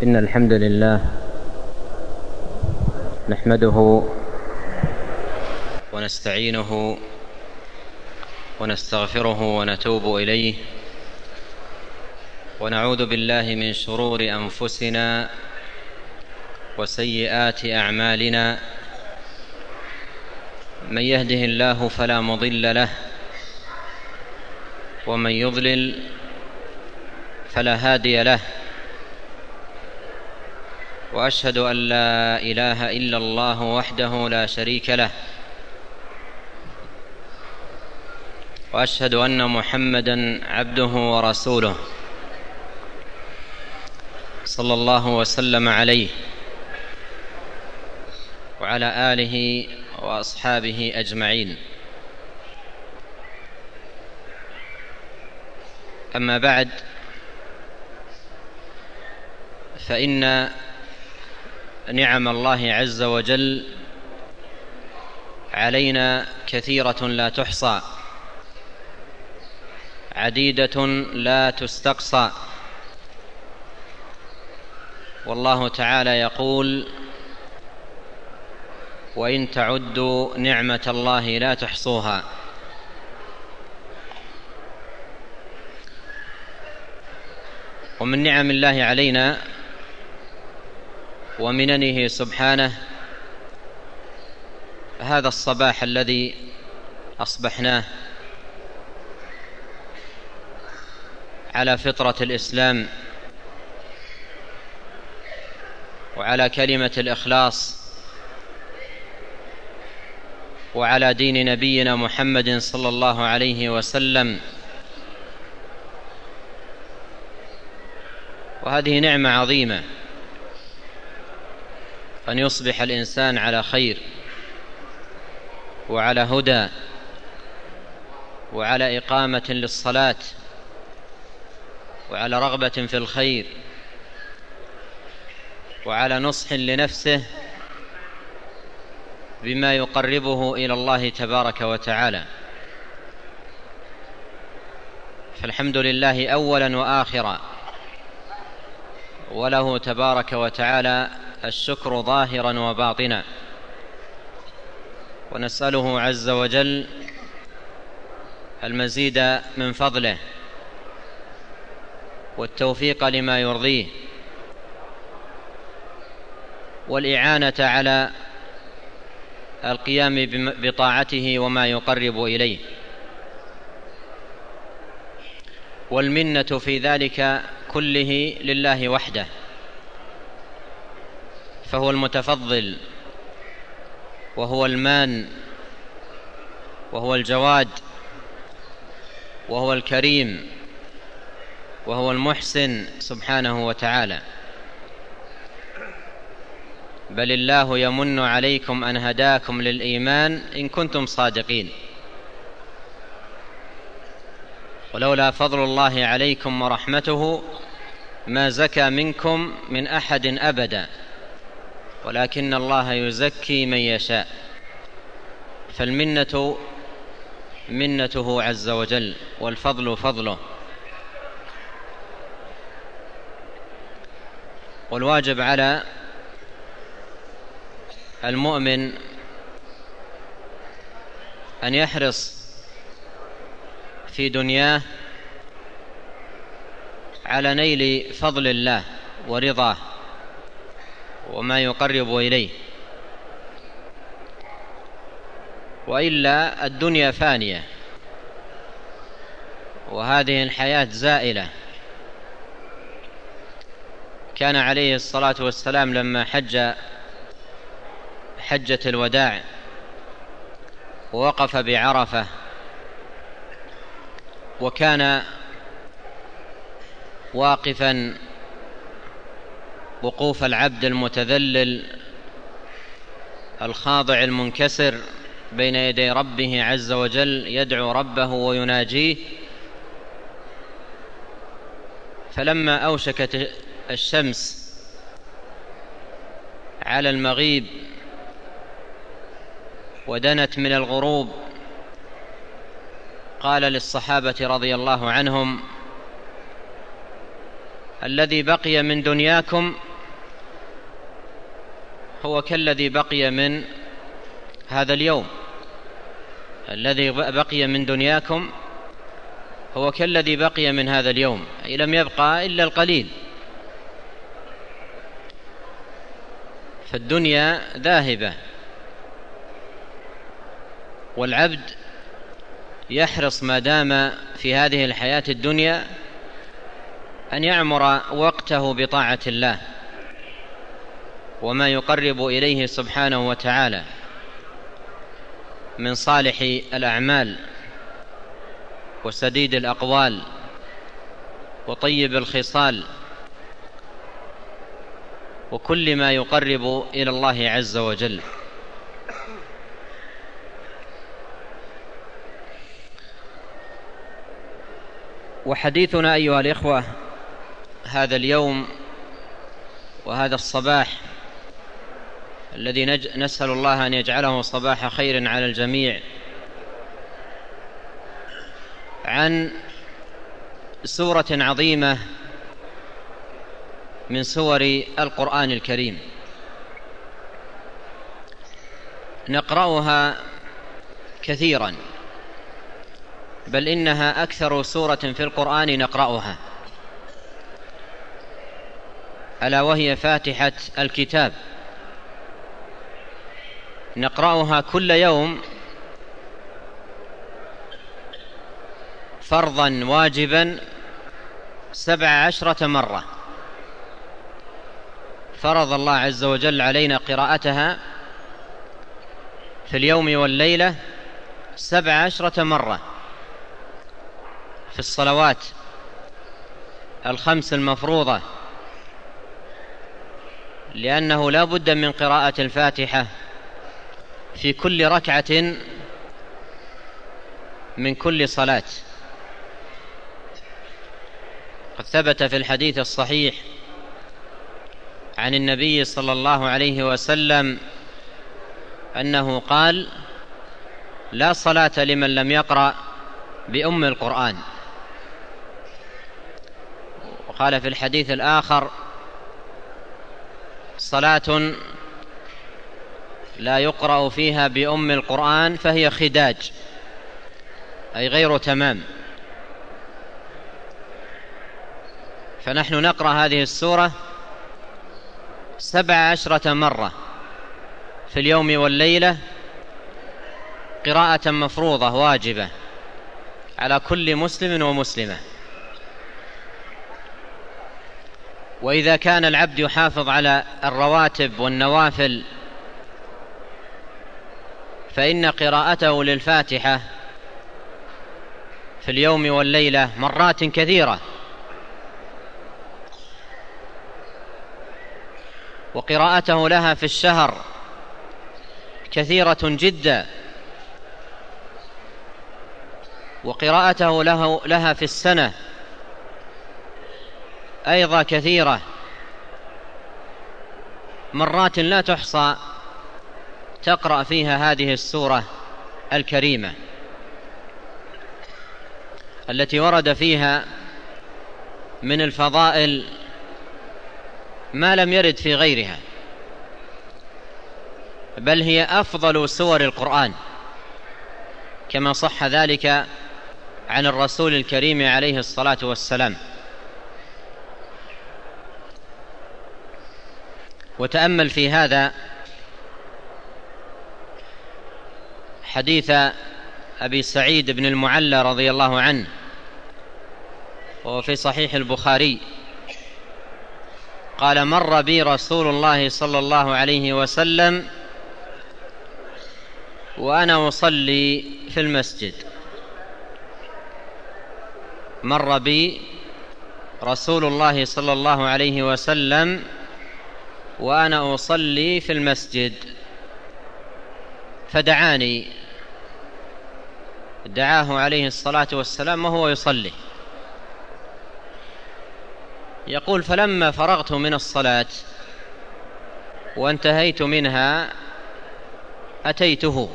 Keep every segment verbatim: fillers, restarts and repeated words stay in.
إن الحمد لله نحمده ونستعينه ونستغفره ونتوب إليه، ونعوذ بالله من شرور أنفسنا وسيئات أعمالنا. من يهده الله فلا مضل له، ومن يضلل فلا هادي له، وأشهد أن لا إله إلا الله وحده لا شريك له، وأشهد أن محمدًا عبده ورسوله صلى الله وسلم عليه وعلى آله وأصحابه أجمعين. أما بعد، فإن نعم الله عز وجل علينا كثيرة لا تحصى، عديدة لا تستقصى. والله تعالى يقول: وإن تعدوا نعمة الله لا تحصوها. ومن نعم الله علينا ومننه سبحانه هذا الصباح الذي أصبحناه على فطرة الإسلام وعلى كلمة الإخلاص وعلى دين نبينا محمد صلى الله عليه وسلم. وهذه نعمة عظيمة أن يصبح الإنسان على خير وعلى هدى وعلى إقامة للصلاة وعلى رغبة في الخير وعلى نصح لنفسه بما يقربه إلى الله تبارك وتعالى. فالحمد لله أولا وآخرا، وله تبارك وتعالى الشكر ظاهرا وباطنا. ونسأله عز وجل المزيد من فضله والتوفيق لما يرضيه والإعانة على القيام بطاعته وما يقرب إليه، والمنة في ذلك كله لله وحده، فهو المتفضل وهو المان وهو الجواد وهو الكريم وهو المحسن سبحانه وتعالى. بل الله يمن عليكم أن هداكم للإيمان إن كنتم صادقين، ولولا فضل الله عليكم ورحمته ما زكى منكم من أحد أبدا، ولكن الله يزكي من يشاء. فالمنة منته عز وجل، والفضل فضله. والواجب على المؤمن أن يحرص في دنياه على نيل فضل الله ورضاه وما يقرب إليه، وإلا الدنيا فانية وهذه الحياة زائلة. كان عليه الصلاة والسلام لما حج حجة الوداع ووقف بعرفة، وكان واقفا وقوف العبد المتذلل الخاضع المنكسر بين يدي ربه عز وجل، يدعو ربه ويناجيه. فلما أوشكت الشمس على المغيب ودنت من الغروب، قال للصحابة رضي الله عنهم: الذي بقي من دنياكم هو كالذي بقي من هذا اليوم، الذي بقي من دنياكم هو كالذي بقي من هذا اليوم، أي لم يبقى إلا القليل. فالدنيا ذاهبة، والعبد يحرص ما دام في هذه الحياة الدنيا أن يعمر وقته بطاعة الله وما يقرب إليه سبحانه وتعالى من صالح الأعمال وسديد الأقوال وطيب الخصال وكل ما يقرب إلى الله عز وجل. وحديثنا أيها الإخوة هذا اليوم وهذا الصباح الذي نسأل الله أن يجعله صباح خير على الجميع عن سورة عظيمة من سور القرآن الكريم نقرأها كثيرا، بل إنها أكثر سورة في القرآن نقرأها، ألا وهي فاتحة الكتاب. نقرأها كل يوم فرضا واجبا سبع عشرة مرة، فرض الله عز وجل علينا قراءتها في اليوم والليلة سبع عشرة مرة في الصلوات الخمس المفروضة، لأنه لا بد من قراءة الفاتحة في كل ركعة من كل صلاة. قد ثبت في الحديث الصحيح عن النبي صلى الله عليه وسلم أنه قال: لا صلاة لمن لم يقرأ بأم القرآن. وقال في الحديث الآخر: صلاة لا يقرأ فيها بأم القرآن فهي خداج، أي غير تمام. فنحن نقرأ هذه السورة سبع عشرة مرة في اليوم والليلة قراءة مفروضة واجبة على كل مسلم ومسلمة. وإذا كان العبد يحافظ على الرواتب والنوافل فإن قراءته للفاتحة في اليوم والليلة مرات كثيرة، وقراءته لها في الشهر كثيرة جدا، وقراءته له لها في السنة أيضا كثيرة، مرات لا تحصى تقرأ فيها هذه السورة الكريمة التي ورد فيها من الفضائل ما لم يرد في غيرها، بل هي أفضل سور القرآن كما صح ذلك عن الرسول الكريم عليه الصلاة والسلام. وتأمل في هذا حديث أبي سعيد بن المعلى رضي الله عنه، وهو في صحيح البخاري، قال: مر بي رسول الله صلى الله عليه وسلم وأنا أصلي في المسجد. مر بي رسول الله صلى الله عليه وسلم وأنا أصلي في المسجد فدعاني، دعاه عليه الصلاة والسلام وهو يصلي. يقول: فلما فرغت من الصلاة وانتهيت منها أتيته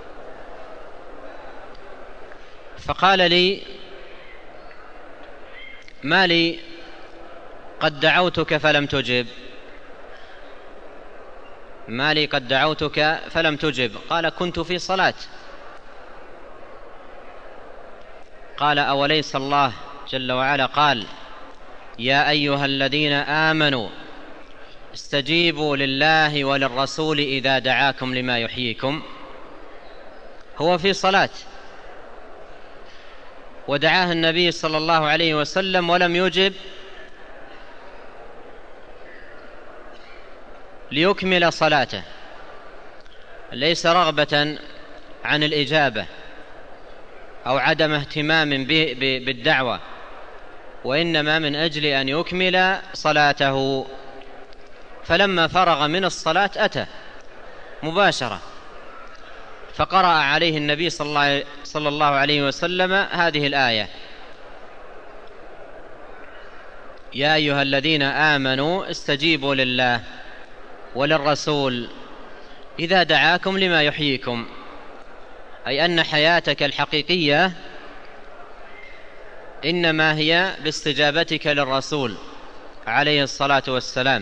فقال لي: ما لي قد دعوتك فلم تجب؟ ما لي قد دعوتك فلم تجب؟ قال كنت في صلاة. قال أوليس الله جل وعلا قال يا أيها الذين آمنوا استجيبوا لله وللرسول إذا دعاكم لما يحييكم؟ هو في صلاة ودعاه النبي صلى الله عليه وسلم ولم يجب ليكمل صلاته، ليس رغبة عن الإجابة أو عدم اهتمام بالدعوة، وإنما من أجل أن يكمل صلاته. فلما فرغ من الصلاة أتى مباشرة فقرأ عليه النبي صلى الله عليه وسلم هذه الآية: يا أيها الذين آمنوا استجيبوا لله وللرسول إذا دعاكم لما يحييكم، أي أن حياتك الحقيقية إنما هي باستجابتك للرسول عليه الصلاة والسلام.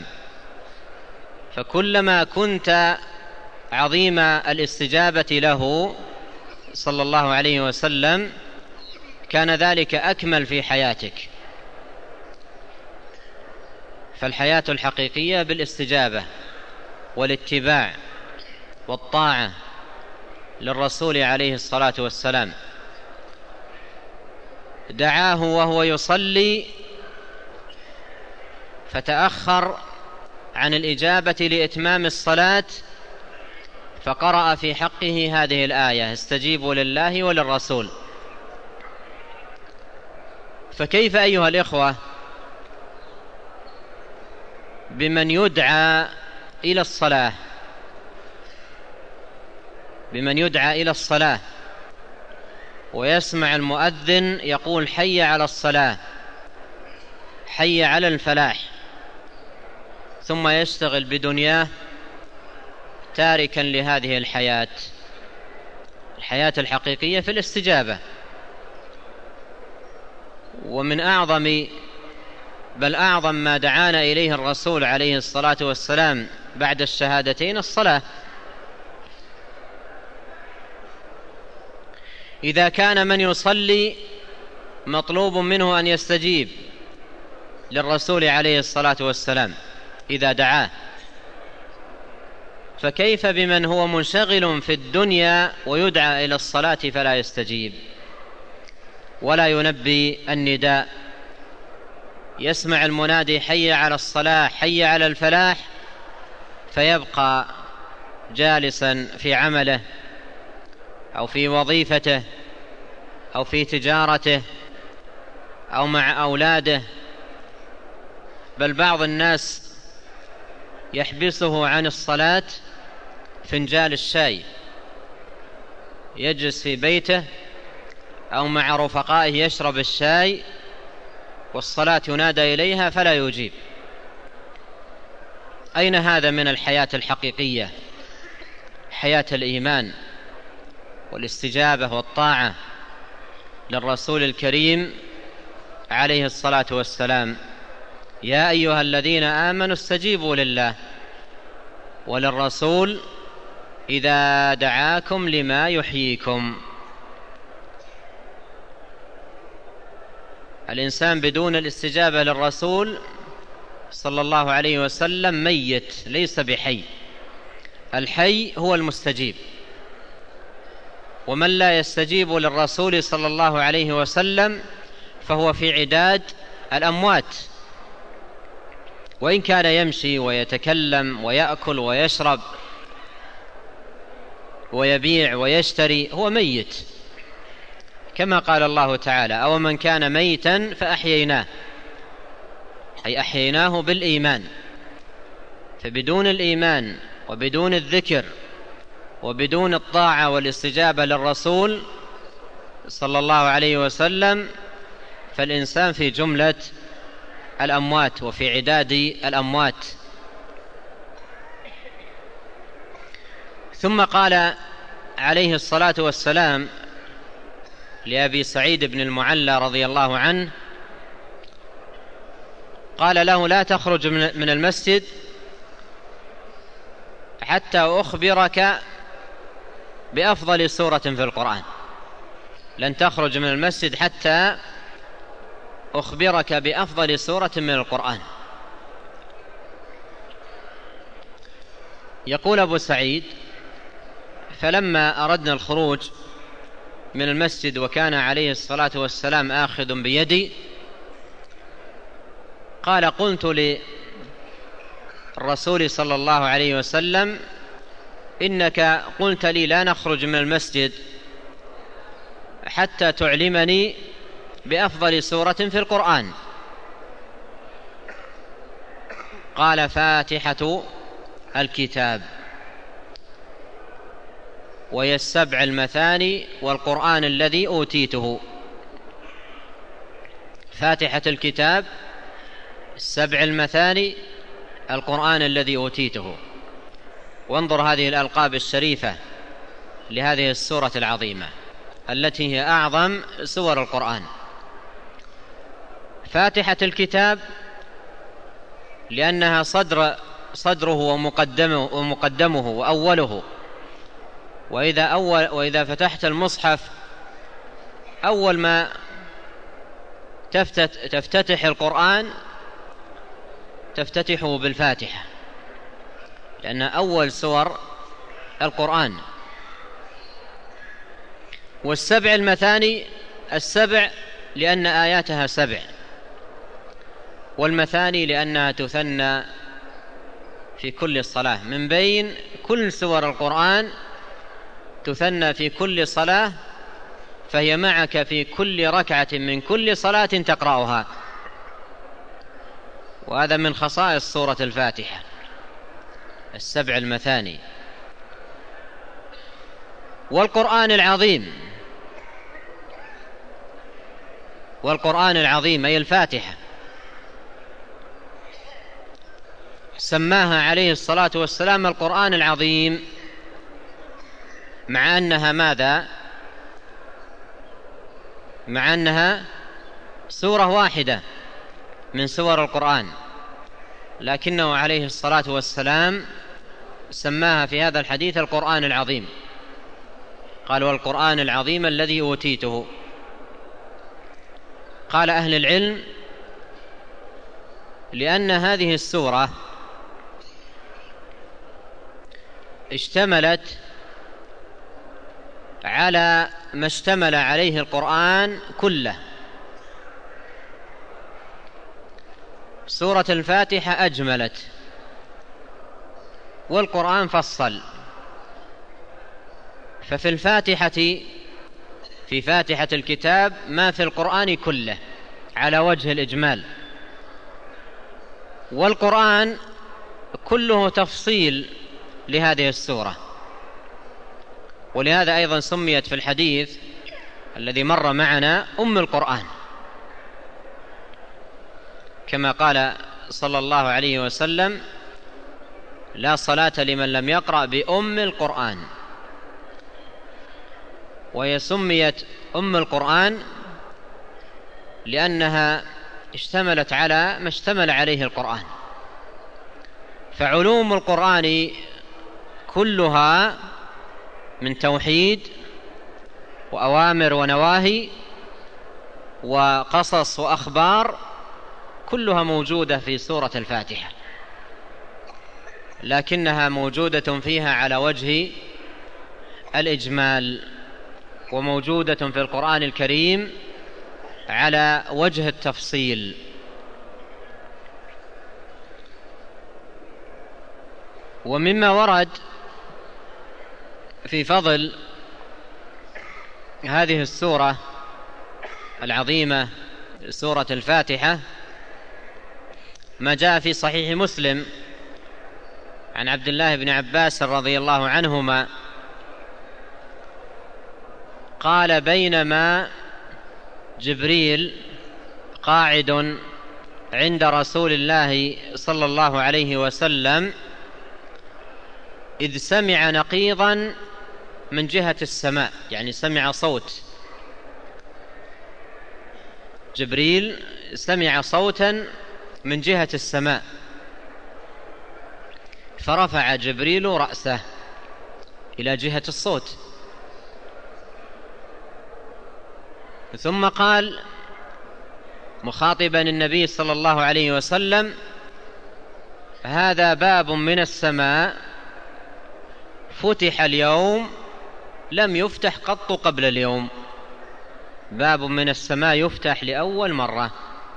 فكلما كنت عظيم الاستجابة له صلى الله عليه وسلم كان ذلك أكمل في حياتك. فالحياة الحقيقية بالاستجابة والاتباع والطاعة للرسول عليه الصلاة والسلام. دعاه وهو يصلي فتأخر عن الإجابة لإتمام الصلاة فقرأ في حقه هذه الآية: استجيبوا لله وللرسول. فكيف أيها الإخوة بمن يدعى إلى الصلاة بمن يدعى إلى الصلاة ويسمع المؤذن يقول حي على الصلاة، حي على الفلاح، ثم يشتغل بدنياه تاركا لهذه الحياة الحياة الحقيقية في الاستجابة. ومن أعظم بل أعظم ما دعانا إليه الرسول عليه الصلاة والسلام بعد الشهادتين الصلاة. إذا كان من يصلي مطلوب منه أن يستجيب للرسول عليه الصلاة والسلام إذا دعاه، فكيف بمن هو منشغل في الدنيا ويدعى إلى الصلاة فلا يستجيب ولا ينبي النداء؟ يسمع المنادي حي على الصلاة، حي على الفلاح، فيبقى جالسا في عمله أو في وظيفته أو في تجارته أو مع أولاده. بل بعض الناس يحبسه عن الصلاة فنجال الشاي، يجلس في بيته أو مع رفقائه يشرب الشاي والصلاة ينادى إليها فلا يجيب. أين هذا من الحياة الحقيقية، حياة الإيمان والاستجابة والطاعة للرسول الكريم عليه الصلاة والسلام؟ يا أيها الذين آمنوا استجيبوا لله وللرسول إذا دعاكم لما يحييكم. الإنسان بدون الاستجابة للرسول صلى الله عليه وسلم ميت، ليس بحي. الحي هو المستجيب، ومن لا يستجيب للرسول صلى الله عليه وسلم فهو في عداد الأموات، وإن كان يمشي ويتكلم ويأكل ويشرب ويبيع ويشتري هو ميت، كما قال الله تعالى: أو من كان ميتا فأحييناه، أي أحييناه بالإيمان. فبدون الإيمان وبدون الذكر وبدون الطاعة والاستجابة للرسول صلى الله عليه وسلم فالإنسان في جملة الأموات وفي عداد الأموات. ثم قال عليه الصلاة والسلام لأبي سعيد بن المعلى رضي الله عنه، قال له: لا تخرج من المسجد حتى أخبرك بأفضل سورة في القرآن، لن تخرج من المسجد حتى أخبرك بأفضل سورة من القرآن. يقول أبو سعيد: فلما أردنا الخروج من المسجد وكان عليه الصلاة والسلام آخذ بيدي، قال: قلت للرسول صلى الله عليه وسلم: إنك قلت لي لا نخرج من المسجد حتى تعلمني بأفضل سورة في القرآن. قال: فاتحة الكتاب، وهي السبع المثاني والقرآن الذي أوتيته. فاتحة الكتاب، السبع المثاني، القرآن الذي أوتيته. وانظر هذه الألقاب الشريفة لهذه السورة العظيمة التي هي أعظم سور القرآن. فاتحة الكتاب لأنها صدر صدره ومقدمه, ومقدمه وأوله. وإذا, أول وإذا فتحت المصحف أول ما تفتتح القرآن تفتتحه بالفاتحة، لأن أول سور القرآن. والسبع المثاني، السبع لأن آياتها سبع، والمثاني لأنها تثنى في كل صلاة، من بين كل سور القرآن تثنى في كل صلاة، فهي معك في كل ركعة من كل صلاة تقرأها. وهذا من خصائص سورة الفاتحة، السبع المثاني. والقرآن العظيم، والقرآن العظيم أي الفاتحة، سماها عليه الصلاة والسلام القرآن العظيم، مع أنها ماذا؟ مع أنها سورة واحدة من سور القرآن، لكنه عليه الصلاة والسلام سماها في هذا الحديث القرآن العظيم. قال: والقرآن العظيم الذي أوتيته. قال أهل العلم: لأن هذه السورة اشتملت على ما اشتمل عليه القرآن كله. سورة الفاتحة أجملت، والقرآن فصل. ففي الفاتحة، في فاتحة الكتاب ما في القرآن كله على وجه الإجمال، والقرآن كله تفصيل لهذه السورة. ولهذا أيضا سميت في الحديث الذي مر معنا أم القرآن، كما قال صلى الله عليه وسلم: لا صلاة لمن لم يقرأ بأم القرآن. وهي سميت أم القرآن لأنها اشتملت على ما اشتمل عليه القرآن. فعلوم القرآن كلها من توحيد وأوامر ونواهي وقصص وأخبار كلها موجودة في سورة الفاتحة، لكنها موجودة فيها على وجه الإجمال، وموجودة في القرآن الكريم على وجه التفصيل. ومما ورد في فضل هذه السورة العظيمة سورة الفاتحة ما جاء في صحيح مسلم عن عبد الله بن عباس رضي الله عنهما قال: بينما جبريل قاعد عند رسول الله صلى الله عليه وسلم إذ سمع نقيضا من جهة السماء، يعني سمع صوت. جبريل سمع صوتا من جهة السماء، فرفع جبريل رأسه إلى جهة الصوت، ثم قال مخاطبا النبي صلى الله عليه وسلم: هذا باب من السماء فتح اليوم لم يفتح قط قبل اليوم. باب من السماء يفتح لأول مرة.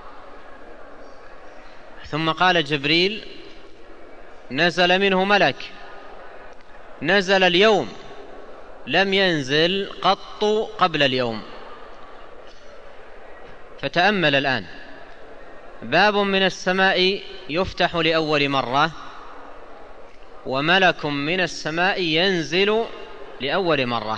ثم قال جبريل: نزل منه ملك، نزل اليوم لم ينزل قط قبل اليوم. فتأمل الآن، باب من السماء يفتح لأول مرة، وملك من السماء ينزل لأول مرة.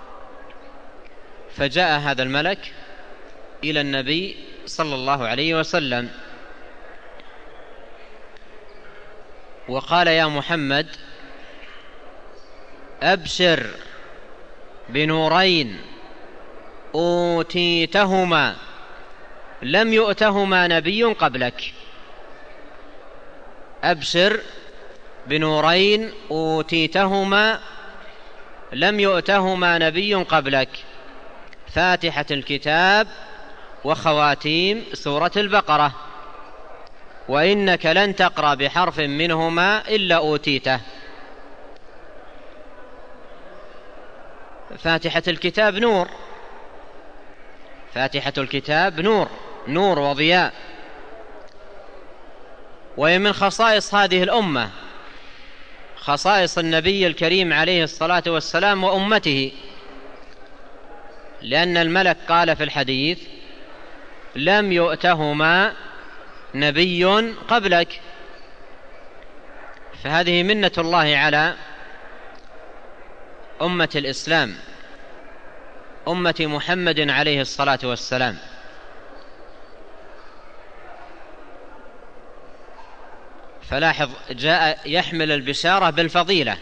فجاء هذا الملك إلى النبي صلى الله عليه وسلم وقال: يا محمد، أبشر بنورين أوتيتهما لم يؤتهما نبي قبلك. أبشر بنورين أوتيتهما لم يؤتهما نبي قبلك: فاتحة الكتاب وخواتيم سورة البقرة، وإنك لن تقرأ بحرف منهما إلا أوتيته. فاتحة الكتاب نور، فاتحة الكتاب نور، نور وضياء، وهي من خصائص هذه الأمة، خصائص النبي الكريم عليه الصلاة والسلام وأمته، لأن الملك قال في الحديث: لم يؤتهما نبي قبلك. فهذه منة الله على أمة الإسلام، أمة محمد عليه الصلاة والسلام. فلاحظ، جاء يحمل البشارة بالفضيلة،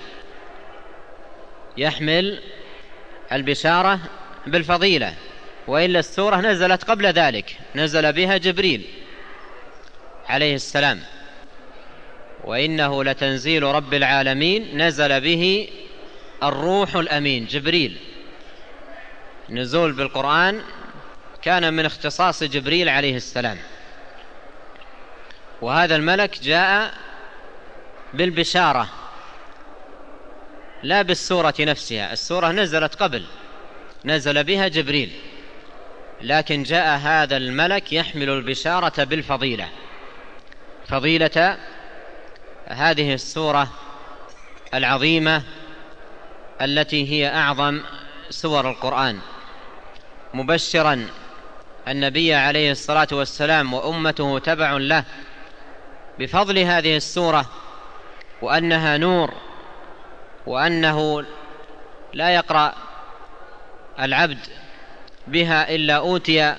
يحمل البشارة بالفضيلة، وإلا السورة نزلت قبل ذلك، نزل بها جبريل عليه السلام: وإنه لتنزيل رب العالمين نزل به الروح الأمين. جبريل، نزول بالقرآن كان من اختصاص جبريل عليه السلام، وهذا الملك جاء بالبشارة لا بالسورة نفسها. السورة نزلت قبل، نزل بها جبريل، لكن جاء هذا الملك يحمل البشارة بالفضيلة، فضيلة هذه السورة العظيمة التي هي أعظم سور القرآن، مبشرا النبي عليه الصلاة والسلام وأمته تبع له بفضل هذه السورة، وأنها نور، وأنه لا يقرأ العبد بها إلا أوتي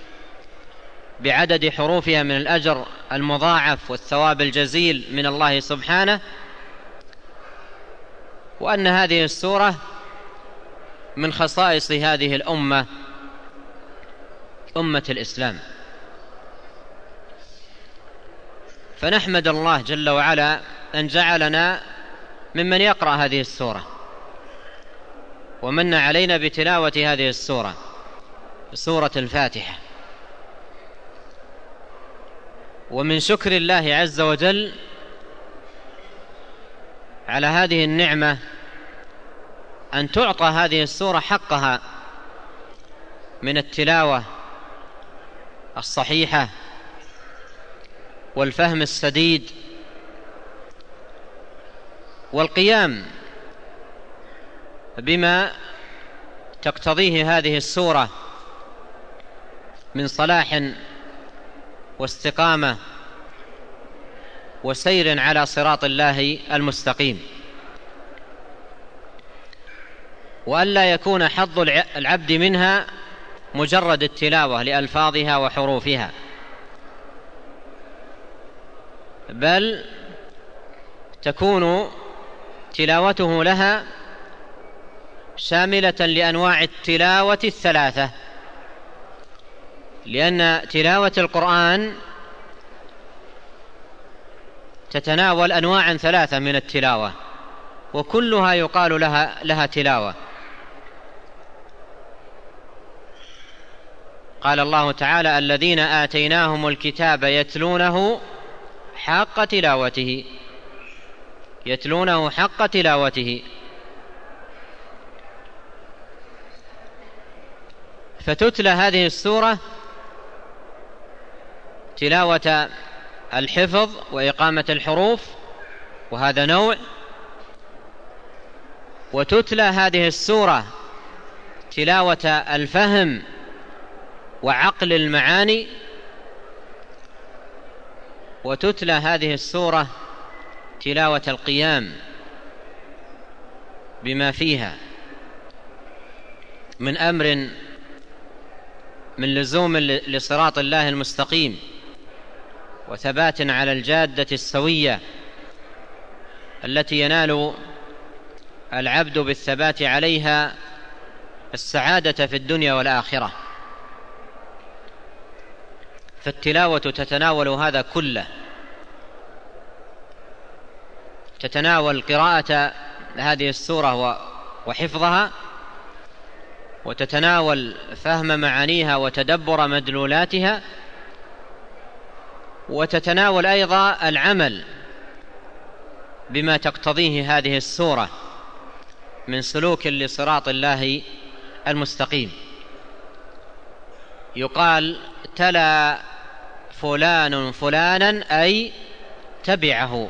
بعدد حروفها من الأجر المضاعف والثواب الجزيل من الله سبحانه، وأن هذه السورة من خصائص هذه الأمة، أمة الإسلام. فنحمد الله جل وعلا أن جعلنا ممن يقرأ هذه السورة، ومن علينا بتلاوة هذه السورة، سورة الفاتحة. ومن شكر الله عز وجل على هذه النعمة أن تعطى هذه السورة حقها من التلاوة الصحيحة والفهم السديد والقيام بما تقتضيه هذه السورة من صلاح واستقامة وسير على صراط الله المستقيم، وألا يكون حظ العبد منها مجرد التلاوة لألفاظها وحروفها، بل تكون تلاوته لها شاملة لأنواع التلاوة الثلاثة، لأن تلاوة القرآن تتناول أنواعا ثلاثة من التلاوة، وكلها يقال لها, لها تلاوة. قال الله تعالى: الذين آتيناهم الكتاب يتلونه حق تلاوته، يتلونه حق تلاوته. فتتلى هذه السورة تلاوة الحفظ وإقامة الحروف، وهذا نوع. وتتلى هذه السورة تلاوة الفهم وعقل المعاني. وتتلى هذه السورة تلاوة القيام بما فيها من أمر من لزوم لصراط الله المستقيم وثبات على الجادة السوية التي ينال العبد بالثبات عليها السعادة في الدنيا والآخرة. فالتلاوة تتناول هذا كله، تتناول قراءة هذه السورة وحفظها، وتتناول فهم معانيها وتدبر مدلولاتها، وتتناول أيضا العمل بما تقتضيه هذه السورة من سلوك لصراط الله المستقيم. يقال: تلا فلان فلانا أي تبعه.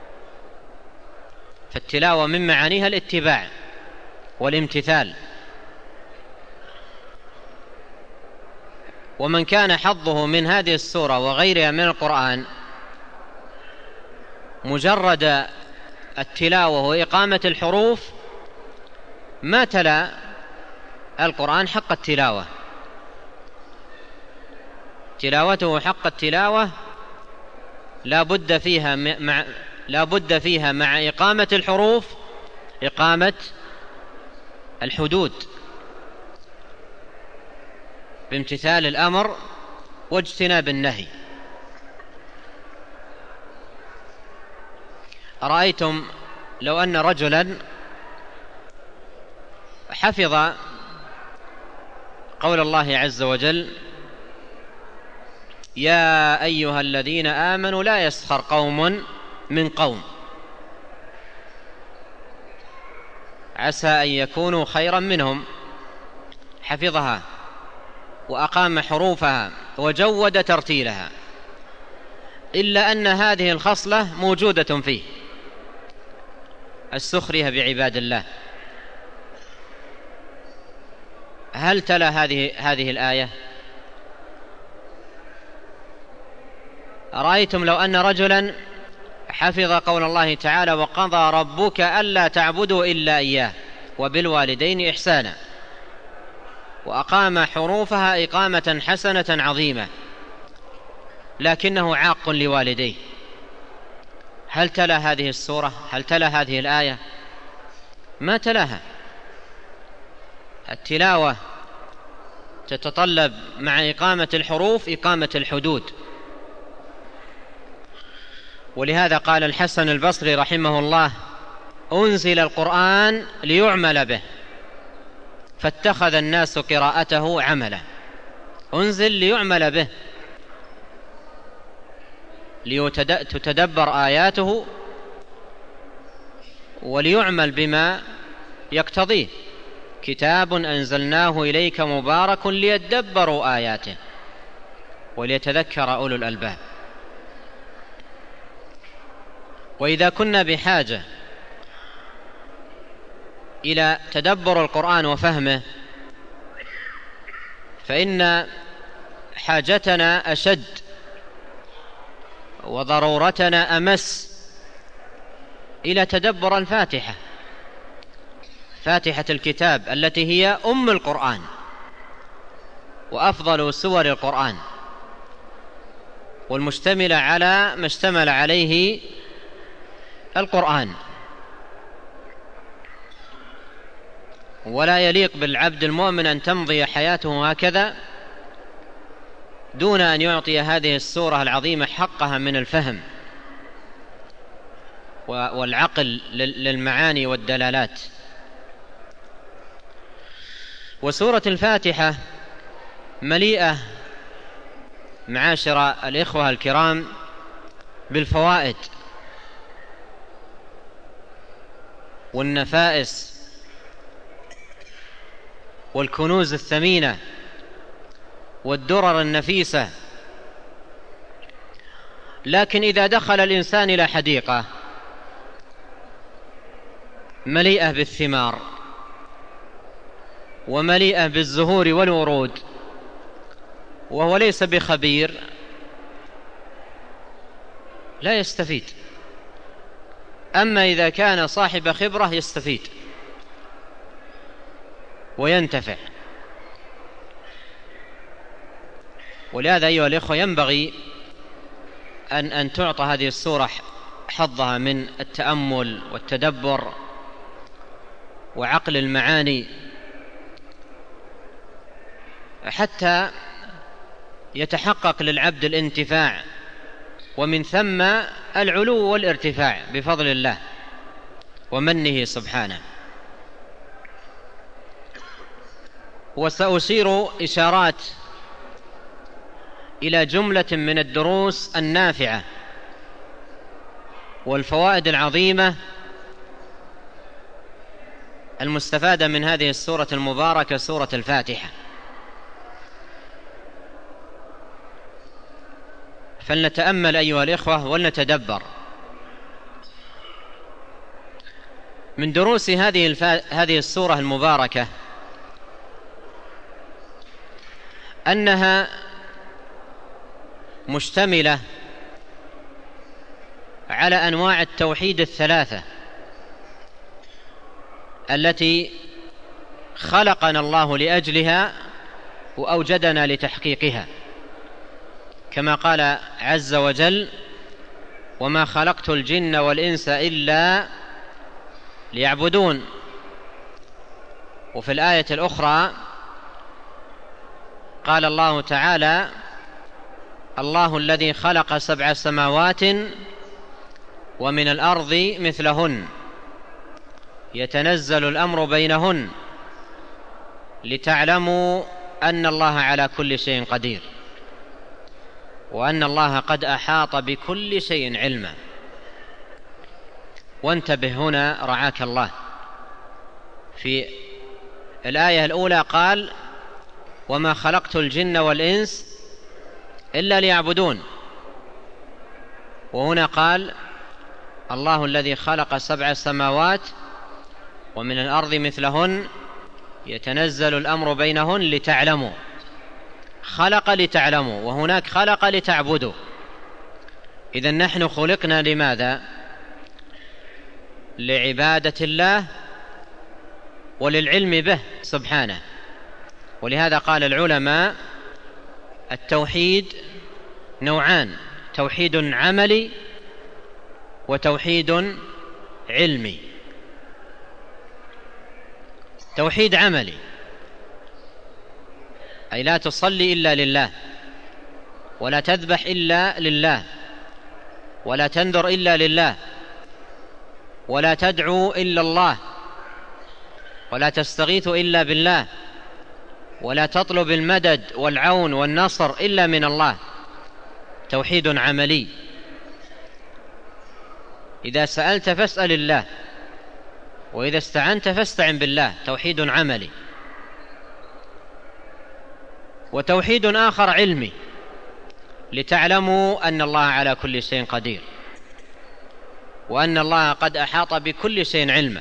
فالتلاوة من معانيها الاتباع والامتثال. ومن كان حظه من هذه السورة وغيرها من القرآن مجرد التلاوة وإقامة الحروف ما تلا القرآن حق التلاوة. تلاوته حق التلاوة لا بد فيها مع لا بد فيها مع إقامة الحروف إقامة الحدود بامتثال الأمر واجتناب النهي. أرأيتم لو أن رجلا حفظ قول الله عز وجل: يا أيها الذين آمنوا لا يسخر قوم من قوم عسى أن يكونوا خيرا منهم، حفظها وأقام حروفها وجود ترتيلها، إلا أن هذه الخصلة موجودة فيه، السخرية بعباد الله. هل تلا هذه هذه الآية؟ أرأيتم لو أن رجلا حفظ قول الله تعالى: وقضى ربك ألا تعبدوا إلا إياه وبالوالدين إحسانا، وأقام حروفها إقامة حسنة عظيمة، لكنه عاق لوالديه، هل تلا هذه السورة؟ هل تلا هذه الآية؟ ما تلاها. التلاوة تتطلب مع إقامة الحروف إقامة الحدود. ولهذا قال الحسن البصري رحمه الله: أنزل القرآن ليعمل به فاتخذ الناس قراءته عملا. أنزل ليعمل به، ليتدبر آياته وليعمل بما يقتضيه. كتاب أنزلناه إليك مبارك ليدبروا آياته وليتذكر أولو الألباب. وإذا كنا بحاجة إلى تدبر القرآن وفهمه فإن حاجتنا أشد وضرورتنا أمس إلى تدبر الفاتحة، فاتحة الكتاب التي هي أم القرآن وأفضل سور القرآن، والمشتملة على ما اشتمل عليه القرآن. ولا يليق بالعبد المؤمن أن تمضي حياته هكذا دون أن يعطي هذه السورة العظيمة حقها من الفهم والعقل للمعاني والدلالات. وسورة الفاتحة مليئة معاشر الإخوة الكرام بالفوائد والنفائس والكنوز الثمينة والدرر النفيسة، لكن إذا دخل الإنسان إلى حديقة مليئة بالثمار ومليئة بالزهور والورود وهو ليس بخبير لا يستفيد. أما إذا كان صاحب خبرة يستفيد وينتفع. ولهذا أيها الإخوة ينبغي أن أن تعطى هذه السورة حظها من التأمل والتدبر وعقل المعاني حتى يتحقق للعبد الانتفاع، ومن ثم العلو والارتفاع بفضل الله ومنه سبحانه. وسأشير إشارات إلى جملة من الدروس النافعة والفوائد العظيمة المستفادة من هذه السورة المباركة سورة الفاتحة. فلنتأمل أيها الإخوة ولنتدبر. من دروس هذه الفا... هذه السورة المباركة أنها مشتملة على أنواع التوحيد الثلاثة التي خلقنا الله لأجلها وأوجدنا لتحقيقها، كما قال عز وجل: وما خلقت الجن والإنس إلا ليعبدون. وفي الآية الأخرى قال الله تعالى: الله الذي خلق سبع سماوات ومن الأرض مثلهن يتنزل الأمر بينهن لتعلموا أن الله على كل شيء قدير وأن الله قد أحاط بكل شيء علما. وانتبه هنا رعاك الله، في الآية الأولى قال: وما خلقت الجن والإنس إلا ليعبدون، وهنا قال: الله الذي خلق سبع سماوات ومن الأرض مثلهن يتنزل الأمر بينهن لتعلموا. خلق لتعلموا، وهناك خلق لتعبدوا. إذن نحن خلقنا لماذا؟ لعبادة الله وللعلم به سبحانه. ولهذا قال العلماء: التوحيد نوعان، توحيد عملي وتوحيد علمي. توحيد عملي أي لا تصلي إلا لله، ولا تذبح إلا لله، ولا تنذر إلا لله، ولا تدعو إلا الله، ولا تستغيث إلا بالله، ولا تطلب المدد والعون والنصر إلا من الله. توحيد عملي. إذا سألت فاسأل الله، وإذا استعنت فاستعن بالله. توحيد عملي. وتوحيد آخر علمي، لتعلموا أن الله على كل شيء قدير وأن الله قد أحاط بكل شيء علما.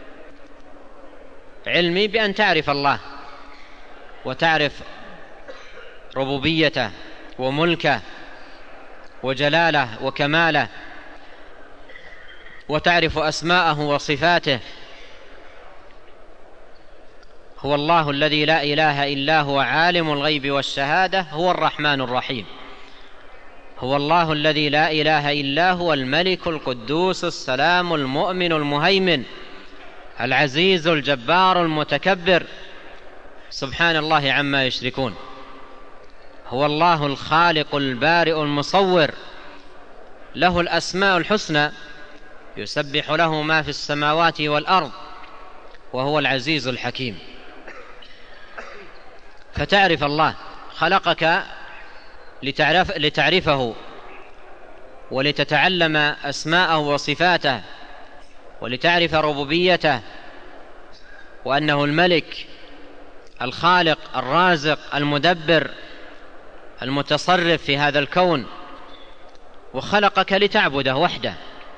علمي بأن تعرف الله وتعرف ربوبيته وملكه وجلاله وكماله، وتعرف أسماءه وصفاته. هو الله الذي لا إله إلا هو عالم الغيب والشهادة هو الرحمن الرحيم. هو الله الذي لا إله إلا هو الملك القدوس السلام المؤمن المهيمن العزيز الجبار المتكبر سبحان الله عما يشركون. هو الله الخالق البارئ المصور، له الأسماء الحسنى يسبح له ما في السماوات والأرض وهو العزيز الحكيم. فتعرف الله خلقك لتعرف لتعرفه ولتتعلم أسماءه وصفاته ولتعرف ربوبيته وأنه الملك الخالق الرازق المدبر المتصرف في هذا الكون، وخلقك لتعبده وحده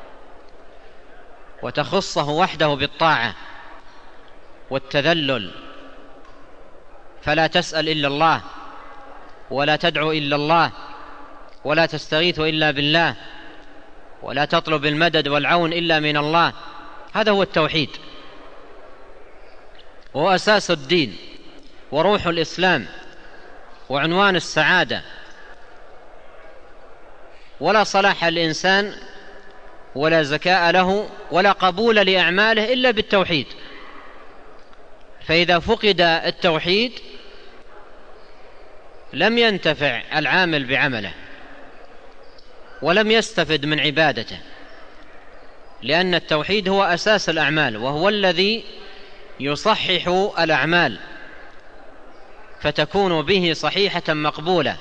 وتخصه وحده بالطاعة والتذلل، فلا تسأل إلا الله ولا تدعو إلا الله ولا تستغيث إلا بالله ولا تطلب المدد والعون إلا من الله. هذا هو التوحيد، وهو أساس الدين وروح الإسلام وعنوان السعادة. ولا صلاح الإنسان ولا زكاء له ولا قبول لأعماله إلا بالتوحيد. فإذا فقد التوحيد لم ينتفع العامل بعمله ولم يستفد من عبادته، لأن التوحيد هو أساس الأعمال وهو الذي يصحح الأعمال فتكون به صحيحة مقبولة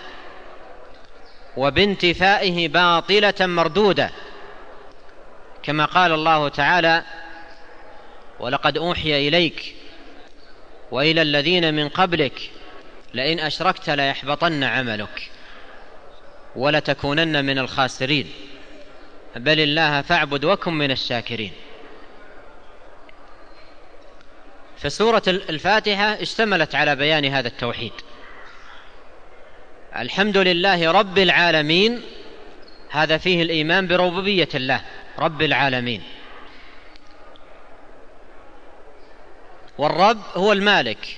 وبانتفائه باطلة مردودة، كما قال الله تعالى: ولقد أوحي إليك وإلى الذين من قبلك لئن أشركت ليحبطن عملك ولتكونن من الخاسرين بل الله فاعبد وكن من الشاكرين. فسورة الفاتحة اشتملت على بيان هذا التوحيد. الحمد لله رب العالمين، هذا فيه الإيمان بربوبية الله رب العالمين. والرب هو المالك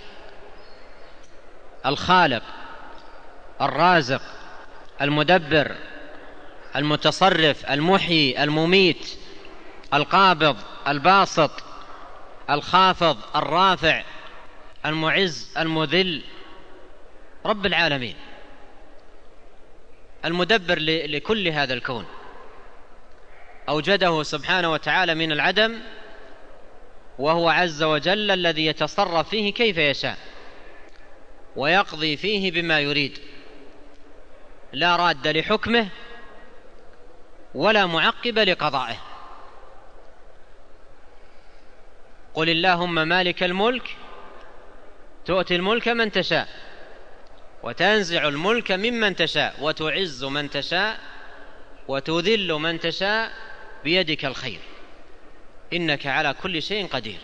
الخالق الرازق المدبر المتصرف المحيي المميت القابض الباسط الخافض الرافع المعز المذل، رب العالمين المدبر لكل هذا الكون، أوجده سبحانه وتعالى من العدم، وهو عز وجل الذي يتصرف فيه كيف يشاء ويقضي فيه بما يريد، لا راد لحكمه ولا معقب لقضائه. قل اللهم مالك الملك تؤتي الملك من تشاء وتنزع الملك ممن تشاء وتعز من تشاء وتذل من تشاء بيدك الخير إنك على كل شيء قدير.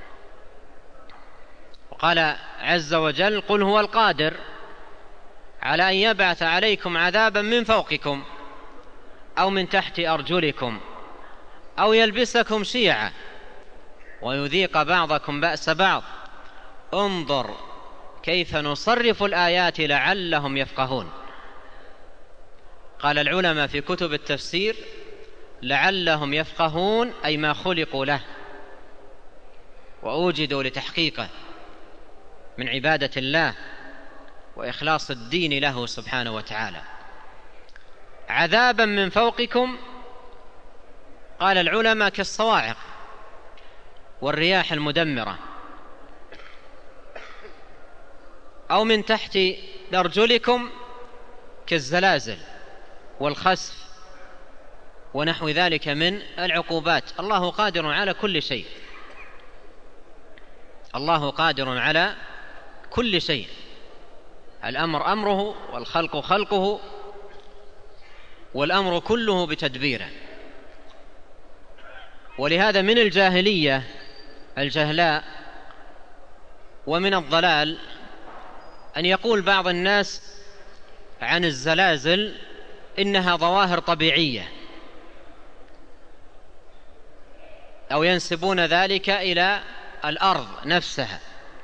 وقال عز وجل: قل هو القادر على أن يبعث عليكم عذابا من فوقكم أو من تحت أرجلكم أو يلبسكم شيعا ويذيق بعضكم بأس بعض انظر كيف نصرف الآيات لعلهم يفقهون. قال العلماء في كتب التفسير: لعلهم يفقهون أي ما خلقوا له وأوجدوا لتحقيقه من عبادة الله وإخلاص الدين له سبحانه وتعالى. عذابا من فوقكم، قال العلماء كالصواعق والرياح المدمرة، أو من تحت أرجلكم كالزلازل والخسف ونحو ذلك من العقوبات. الله قادر على كل شيء، الله قادر على كل شيء، الأمر أمره والخلق خلقه والأمر كله بتدبيره. ولهذا من الجاهلية الجهلاء ومن الضلال أن يقول بعض الناس عن الزلازل إنها ظواهر طبيعية، أو ينسبون ذلك إلى الأرض نفسها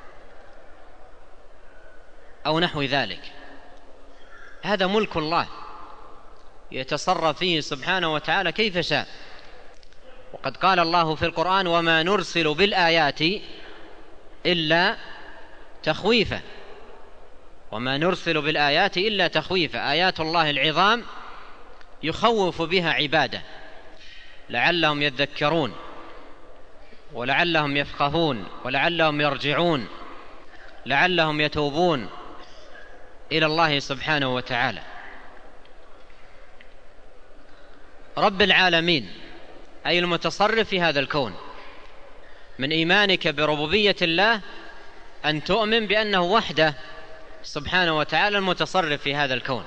أو نحو ذلك. هذا ملك الله يتصرف فيه سبحانه وتعالى كيف شاء. وقد قال الله في القرآن: وما نرسل بالآيات إلا تخويفا، وما نرسل بالآيات إلا تخويفا. آيات الله العظام يخوف بها عباده لعلهم يذكرون ولعلهم يفقهون ولعلهم يرجعون لعلهم يتوبون إلى الله سبحانه وتعالى. رب العالمين أي المتصرف في هذا الكون، من إيمانك بربوبية الله أن تؤمن بأنه وحده سبحانه وتعالى المتصرف في هذا الكون،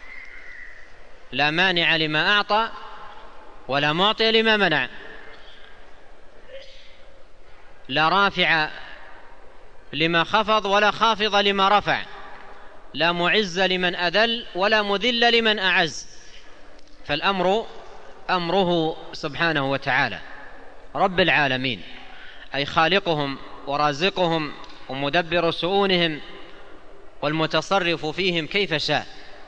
لا مانع لما أعطى ولا معطي لما منع، لا رافع لما خفض ولا خافض لما رفع، لا معز لمن أذل ولا مذل لمن أعز، فالأمر أمره سبحانه وتعالى. رب العالمين أي خالقهم ورازقهم ومدبر شؤونهم والمتصرف فيهم كيف شاء.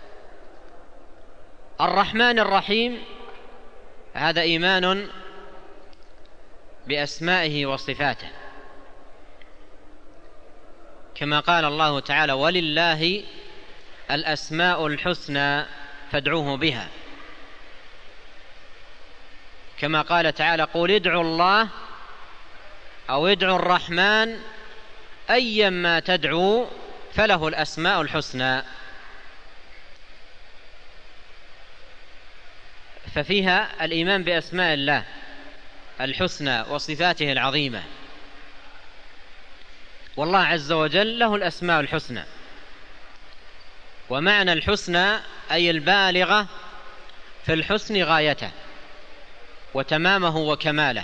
الرحمن الرحيم هذا إيمان بأسمائه وصفاته، كما قال الله تعالى: ولله الأسماء الحسنى فادعوه بها، كما قال تعالى: قل ادعوا الله أو ادعوا الرحمن أيما تدعوا فله الأسماء الحسنى. ففيها الإيمان بأسماء الله الحسنى وصفاته العظيمة، والله عز وجل له الأسماء الحسنى، ومعنى الحسنى أي البالغة في الحسن غايته وتمامه وكماله،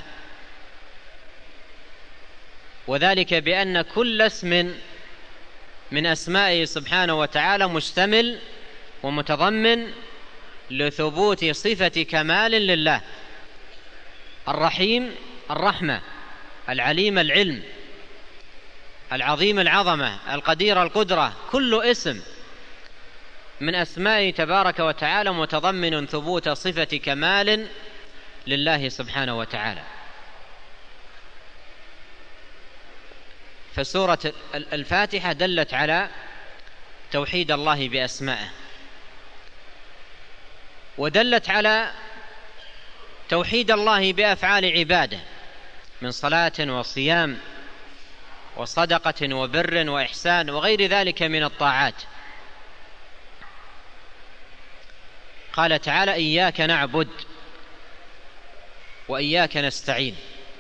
وذلك بأن كل اسم من أسمائه سبحانه وتعالى مشتمل ومتضمن لثبوت صفة كمال لله. الرحيم الرحمة، العليم العلم، العظيم العظمة، القدير القدرة، كل اسم من أسمائه تبارك وتعالى متضمن ثبوت صفة كمال لله سبحانه وتعالى. فسورة الفاتحة دلت على توحيد الله بأسمائه، ودلت على توحيد الله بأفعال عباده من صلاة وصيام وصدقة وبر وإحسان وغير ذلك من الطاعات. قال تعالى: إياك نعبد وإياك نستعين،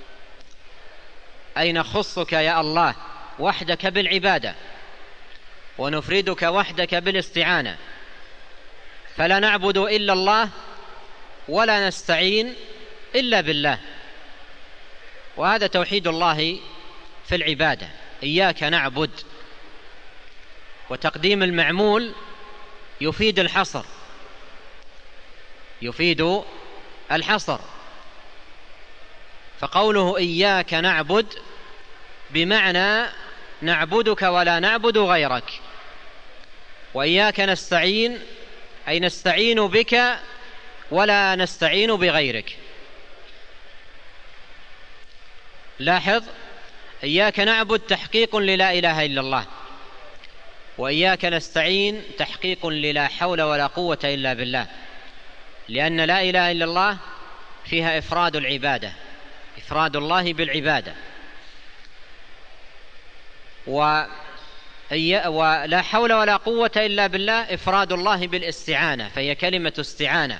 أي نخصك يا الله وحدك بالعبادة ونفردك وحدك بالاستعانة، فلا نعبد إلا الله ولا نستعين إلا بالله. وهذا توحيد الله في العبادة، إياك نعبد، وتقديم المعمول يفيد الحصر، يفيد الحصر، فقوله إياك نعبد بمعنى نعبدك ولا نعبد غيرك، وإياك نستعين أي نستعين بك ولا نستعين بغيرك. لاحظ، إياك نعبد تحقيق للا إله إلا الله، وإياك نستعين تحقيق للا حول ولا قوة إلا بالله، لأن لا إله إلا الله فيها إفراد العبادة، إفراد الله بالعبادة، ولا حول ولا قوة إلا بالله إفراد الله بالاستعانة، فهي كلمة استعانة،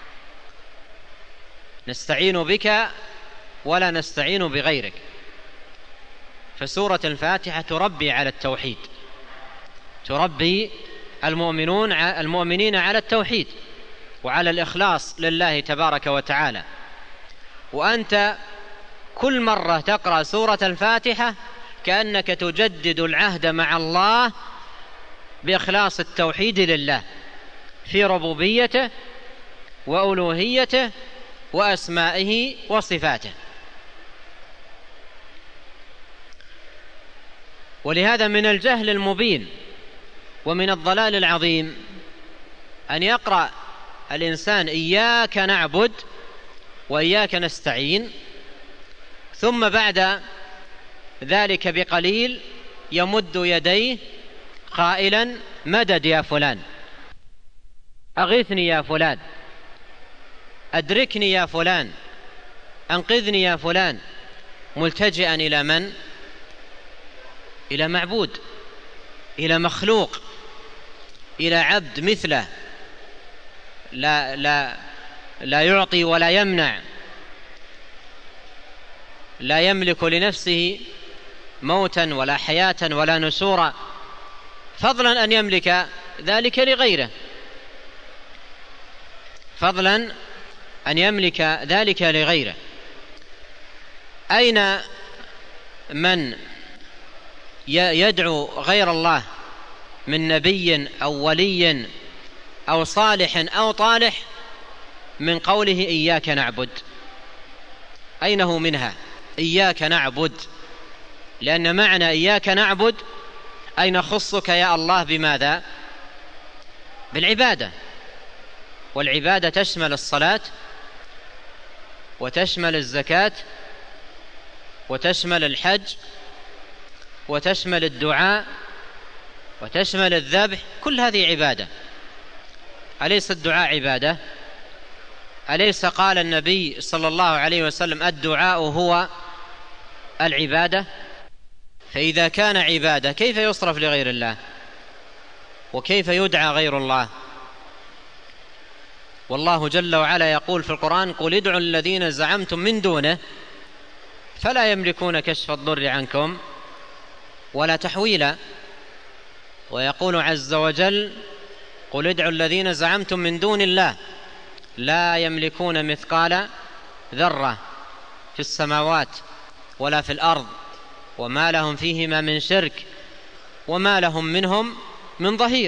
نستعين بك ولا نستعين بغيرك. فسورة الفاتحة تربي على التوحيد، تربي المؤمنون المؤمنين على التوحيد وعلى الإخلاص لله تبارك وتعالى. وأنت كل مرة تقرأ سورة الفاتحة كأنك تجدد العهد مع الله بإخلاص التوحيد لله في ربوبيته وألوهيته وأسمائه وصفاته. ولهذا من الجهل المبين ومن الضلال العظيم أن يقرأ الإنسان إياك نعبد وإياك نستعين، ثم بعد ذلك بقليل يمد يديه قائلا: مدد يا فلان، أغثني يا فلان، أدركني يا فلان، أنقذني يا فلان، ملتجئا إلى من؟ إلى معبود، إلى مخلوق، إلى عبد مثله، لا, لا, لا يعطي ولا يمنع، لا يملك لنفسه موتا ولا حياة ولا نشورا، فضلا أن يملك ذلك لغيره، فضلا أن يملك ذلك لغيره. أين من يدعو غير الله من نبي أو ولي أو صالح أو طالح من قوله إياك نعبد؟ أين هو منها؟ إياك نعبد، لأن معنى إياك نعبد أي نخصك يا الله بماذا؟ بالعبادة، والعبادة تشمل الصلاة وتشمل الزكاة وتشمل الحج وتشمل الدعاء وتشمل الذبح، كل هذه عبادة. أليس الدعاء عبادة؟ أليس قال النبي صلى الله عليه وسلم الدعاء هو العبادة؟ فإذا كان عبادة كيف يصرف لغير الله؟ وكيف يدعى غير الله؟ والله جل وعلا يقول في القرآن قل ادعوا الذين زعمتم من دونه فلا يملكون كشف الضر عنكم ولا تحويلا. ويقول عز وجل قل ادعوا الذين زعمتم من دون الله لا يملكون مثقال ذرة في السماوات ولا في الأرض وما لهم فيهما من شرك وما لهم منهم من ظهير.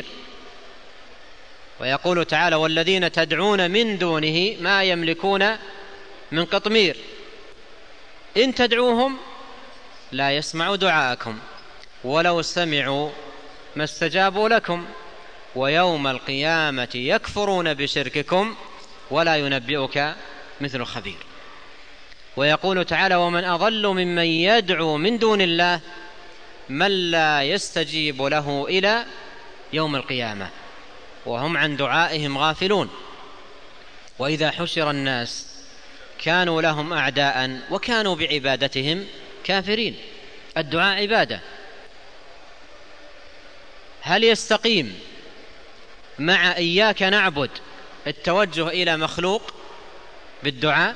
ويقول تعالى والذين تدعون من دونه ما يملكون من قطمير إن تدعوهم لا يسمعوا دعاءكم ولو سمعوا ما استجابوا لكم ويوم القيامة يكفرون بشرككم ولا ينبئك مثل خبير. ويقول تعالى ومن أضل ممن يدعو من دون الله من لا يستجيب له إلى يوم القيامة وهم عن دعائهم غافلون. وإذا حشر الناس كانوا لهم أعداء وكانوا بعبادتهم كافرين. الدعاء عبادة. هل يستقيم مع إياك نعبد التوجه إلى مخلوق بالدعاء؟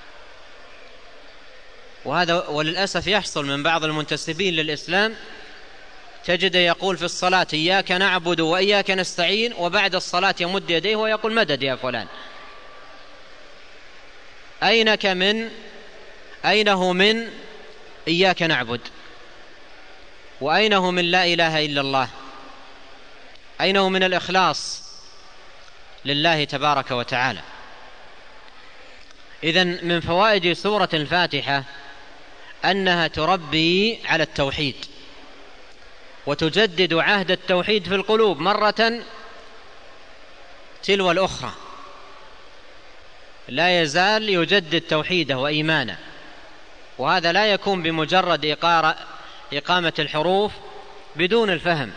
وهذا وللأسف يحصل من بعض المنتسبين للإسلام، تجد يقول في الصلاة إياك نعبد وإياك نستعين، وبعد الصلاة يمد يديه ويقول مدد يا فلان. أينك من أينه من إياك نعبد؟ وأينه من لا إله إلا الله؟ أينه من الإخلاص لله تبارك وتعالى؟ إذن من فوائد سورة الفاتحة أنها تربي على التوحيد وتجدد عهد التوحيد في القلوب مرة تلو الأخرى، لا يزال يجدد توحيده وإيمانه. وهذا لا يكون بمجرد إقامة الحروف بدون الفهم.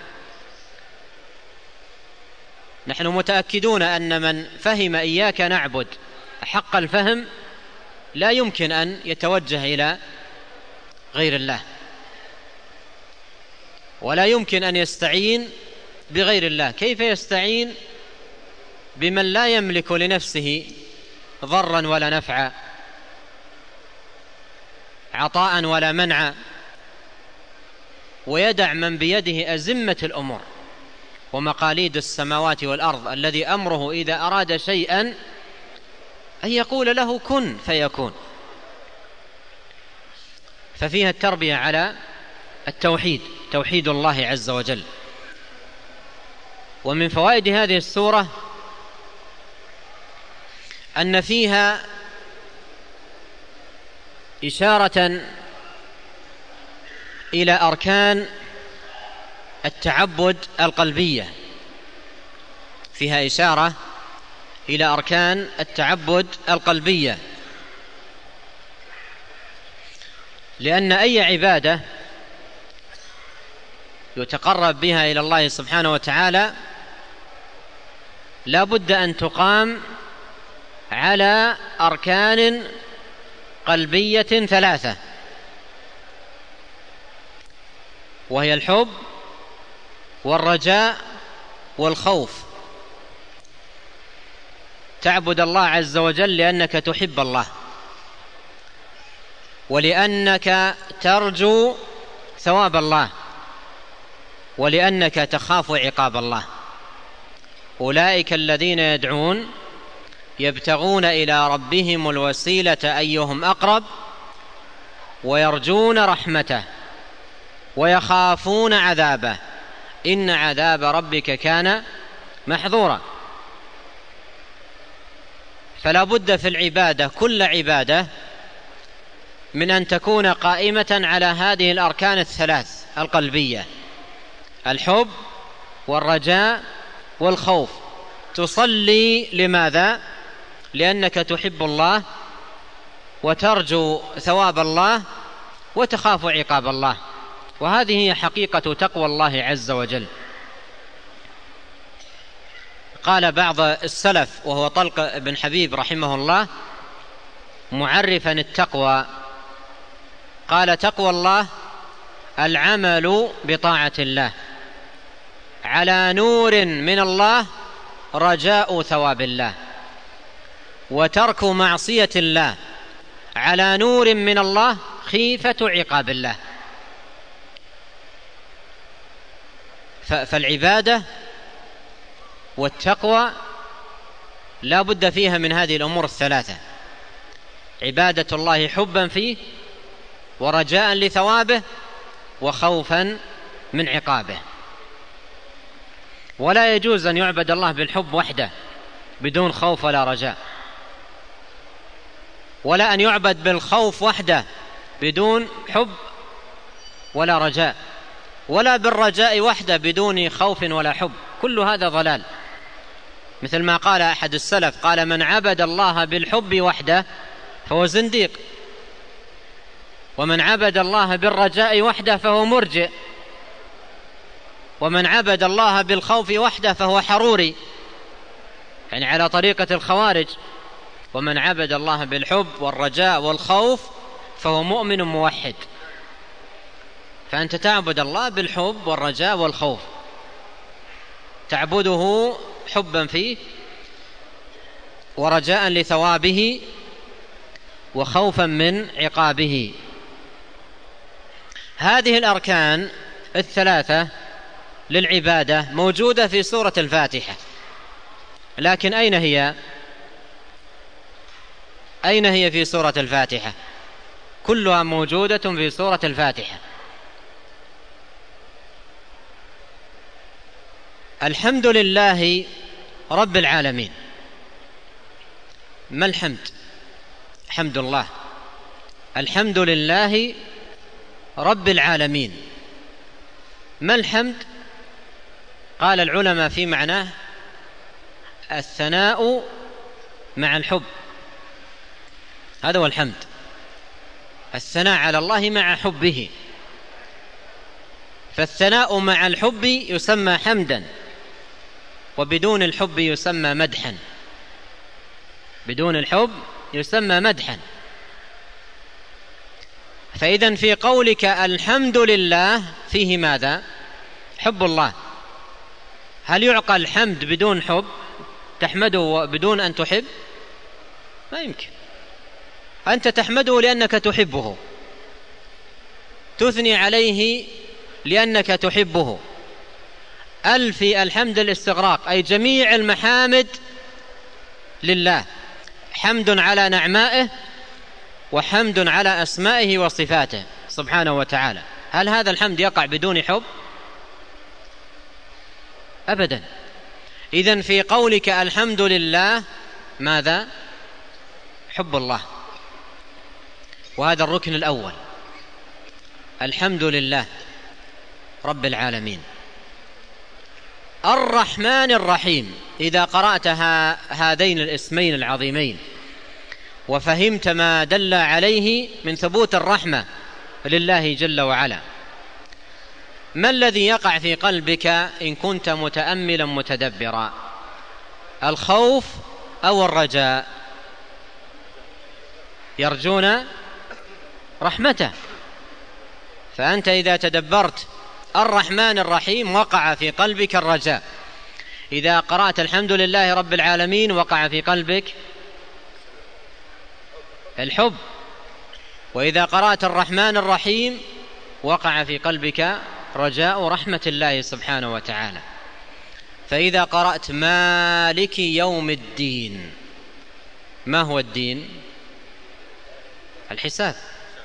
نحن متأكدون أن من فهم إياك نعبد حق الفهم لا يمكن أن يتوجه إلى غير الله، ولا يمكن أن يستعين بغير الله. كيف يستعين بمن لا يملك لنفسه ضرا ولا نفعا، عطاء ولا منعا، ويدع من بيده أزمة الأمور ومقاليد السماوات والأرض، الذي أمره إذا أراد شيئا أن يقول له كن فيكون. ففيها التربية على التوحيد، توحيد الله عز وجل. ومن فوائد هذه السورة أن فيها إشارة إلى أركان التعبد القلبية، فيها إشارة إلى أركان التعبد القلبية، لأن أي عبادة يتقرب بها إلى الله سبحانه وتعالى لا بد أن تقام على أركان قلبية ثلاثة، وهي الحب والرجاء والخوف. تعبد الله عز وجل لأنك تحب الله، ولأنك ترجو ثواب الله، ولأنك تخاف عقاب الله. أولئك الذين يدعون يبتغون إلى ربهم الوسيلة أيهم أقرب ويرجون رحمته ويخافون عذابه إن عذاب ربك كان محظورا. فلا بد في العبادة، كل عبادة، من أن تكون قائمة على هذه الأركان الثلاث القلبية: الحب والرجاء والخوف. تصلي لماذا؟ لأنك تحب الله وترجو ثواب الله وتخاف عقاب الله، وهذه هي حقيقة تقوى الله عز وجل. قال بعض السلف وهو طلق بن حبيب رحمه الله معرفا التقوى، قال: تقوى الله العمل بطاعة الله على نور من الله رجاء ثواب الله، وترك معصية الله على نور من الله خيفة عقاب الله. فالعبادة والتقوى لا بد فيها من هذه الأمور الثلاثة: عبادة الله حبا فيه، ورجاء لثوابه، وخوفا من عقابه. ولا يجوز أن يعبد الله بالحب وحده بدون خوف ولا رجاء، ولا أن يعبد بالخوف وحده بدون حب ولا رجاء، ولا بالرجاء وحده بدون خوف ولا حب. كل هذا ضلال. مثل ما قال أحد السلف، قال: من عبد الله بالحب وحده فهو زنديق، ومن عبد الله بالرجاء وحده فهو مرجئ، ومن عبد الله بالخوف وحده فهو حروري، يعني على طريقة الخوارج. ومن عبد الله بالحب والرجاء والخوف فهو مؤمن موحد. فأنت تعبد الله بالحب والرجاء والخوف، تعبده حبا فيه، ورجاء لثوابه، وخوفا من عقابه. هذه الأركان الثلاثة للعبادة موجودة في سورة الفاتحة، لكن أين هي؟ أين هي في سورة الفاتحة؟ كلها موجودة في سورة الفاتحة. الحمد لله رب العالمين. ما الحمد؟ حمد الله. الحمد لله رب العالمين. ما الحمد؟ قال العلماء في معناه الثناء مع الحب، هذا هو الحمد، الثناء على الله مع حبه. فالثناء مع الحب يسمى حمدا، وبدون الحب يسمى مدحا. بدون الحب يسمى مدحا. فإذن في قولك الحمد لله فيه ماذا؟ حب الله. هل يعقل الحمد بدون حب؟ تحمده بدون أن تحب؟ ما يمكن. أنت تحمده لأنك تحبه، تثني عليه لأنك تحبه. ألفي الحمد الاستغراق، أي جميع المحامد لله، حمد على نعمائه وحمد على أسمائه وصفاته سبحانه وتعالى. هل هذا الحمد يقع بدون حب؟ أبدا. إذن في قولك الحمد لله ماذا؟ حب الله. وهذا الركن الأول، الحمد لله رب العالمين. الرحمن الرحيم. إذا قرأت هذين الاسمين العظيمين وفهمت ما دل عليه من ثبوت الرحمة لله جل وعلا، ما الذي يقع في قلبك إن كنت متأملا متدبرا؟ الخوف أو الرجاء؟ يرجون رحمته. فأنت إذا تدبرت الرحمن الرحيم وقع في قلبك الرجاء، إذا قرأت الحمد لله رب العالمين وقع في قلبك الحب، وإذا قرأت الرحمن الرحيم وقع في قلبك رجاء رحمة الله سبحانه وتعالى. فإذا قرأت مالك يوم الدين، ما هو الدين؟ الحساب.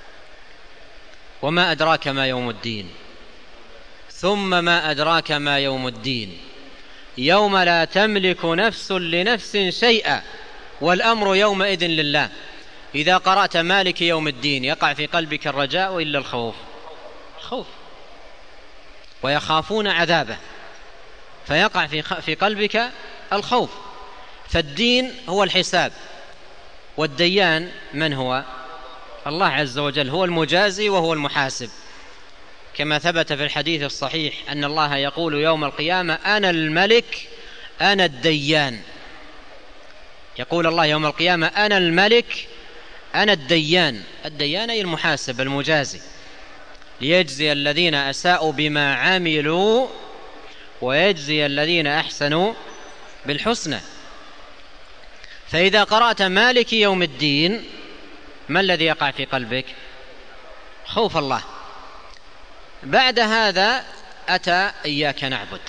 وما أدراك ما يوم الدين، ثم ما أدراك ما يوم الدين، يوم لا تملك نفس لنفس شيئا والأمر يومئذ لله. إذا قرأت مالك يوم الدين يقع في قلبك الرجاء وإلا الخوف؟ خوف، ويخافون عذابه، فيقع في في قلبك الخوف. فالدين هو الحساب، والديان من هو؟ الله عز وجل، هو المجازي وهو المحاسب، كما ثبت في الحديث الصحيح أن الله يقول يوم القيامة أنا الملك أنا الديان. يقول الله يوم القيامة أنا الملك أنا الديان. الديان أي المحاسب المجازي، ليجزي الذين أساءوا بما عملوا ويجزي الذين أحسنوا بالحسنى. فإذا قرأت مالك يوم الدين، ما الذي يقع في قلبك؟ خوف الله. بعد هذا أتى إياك نعبد.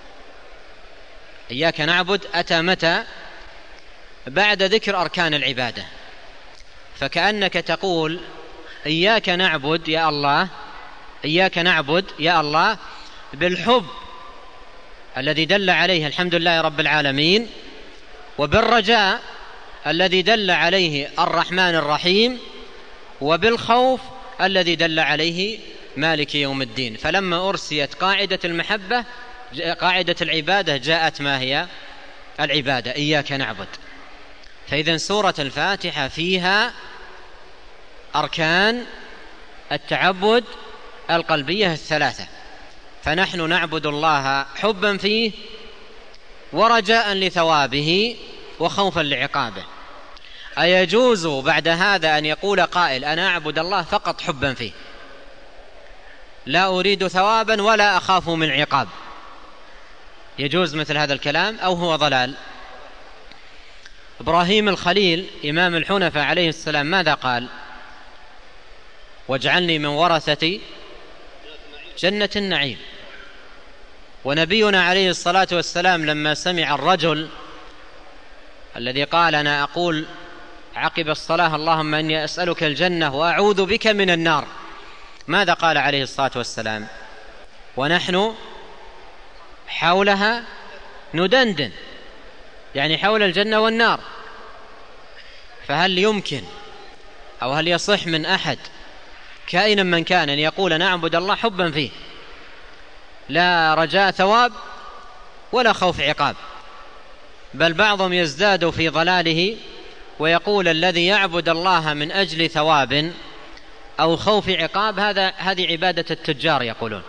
إياك نعبد أتى متى؟ بعد ذكر أركان العبادة. فكأنك تقول إياك نعبد يا الله، إياك نعبد يا الله بالحب الذي دل عليه الحمد لله رب العالمين، وبالرجاء الذي دل عليه الرحمن الرحيم، وبالخوف الذي دل عليه مالك يوم الدين. فلما أرسيت قاعدة المحبة قاعدة العبادة جاءت ما هي العبادة؟ إياك نعبد. فإذن سورة الفاتحة فيها أركان التعبد القلبية الثلاثة، فنحن نعبد الله حبا فيه ورجاء لثوابه وخوفا لعقابه. أيجوز بعد هذا أن يقول قائل أنا أعبد الله فقط حبا فيه، لا أريد ثوابا ولا أخاف من عقاب؟ يجوز مثل هذا الكلام أو هو ضلال؟ إبراهيم الخليل إمام الحنفاء عليه السلام ماذا قال؟ واجعلني من ورثة جنة النعيم. ونبينا عليه الصلاة والسلام لما سمع الرجل الذي قال أنا أقول عقب الصلاة اللهم إني أسألك الجنة وأعوذ بك من النار، ماذا قال عليه الصلاة والسلام؟ ونحن حولها ندندن، يعني حول الجنة والنار. فهل يمكن أو هل يصح من أحد كائنا من كان أن يقول نعبد الله حبا فيه لا رجاء ثواب ولا خوف عقاب؟ بل بعضهم يزداد في ضلاله ويقول الذي يعبد الله من أجل ثواب أو خوف عقاب هذا هذه عبادة التجار يقولون،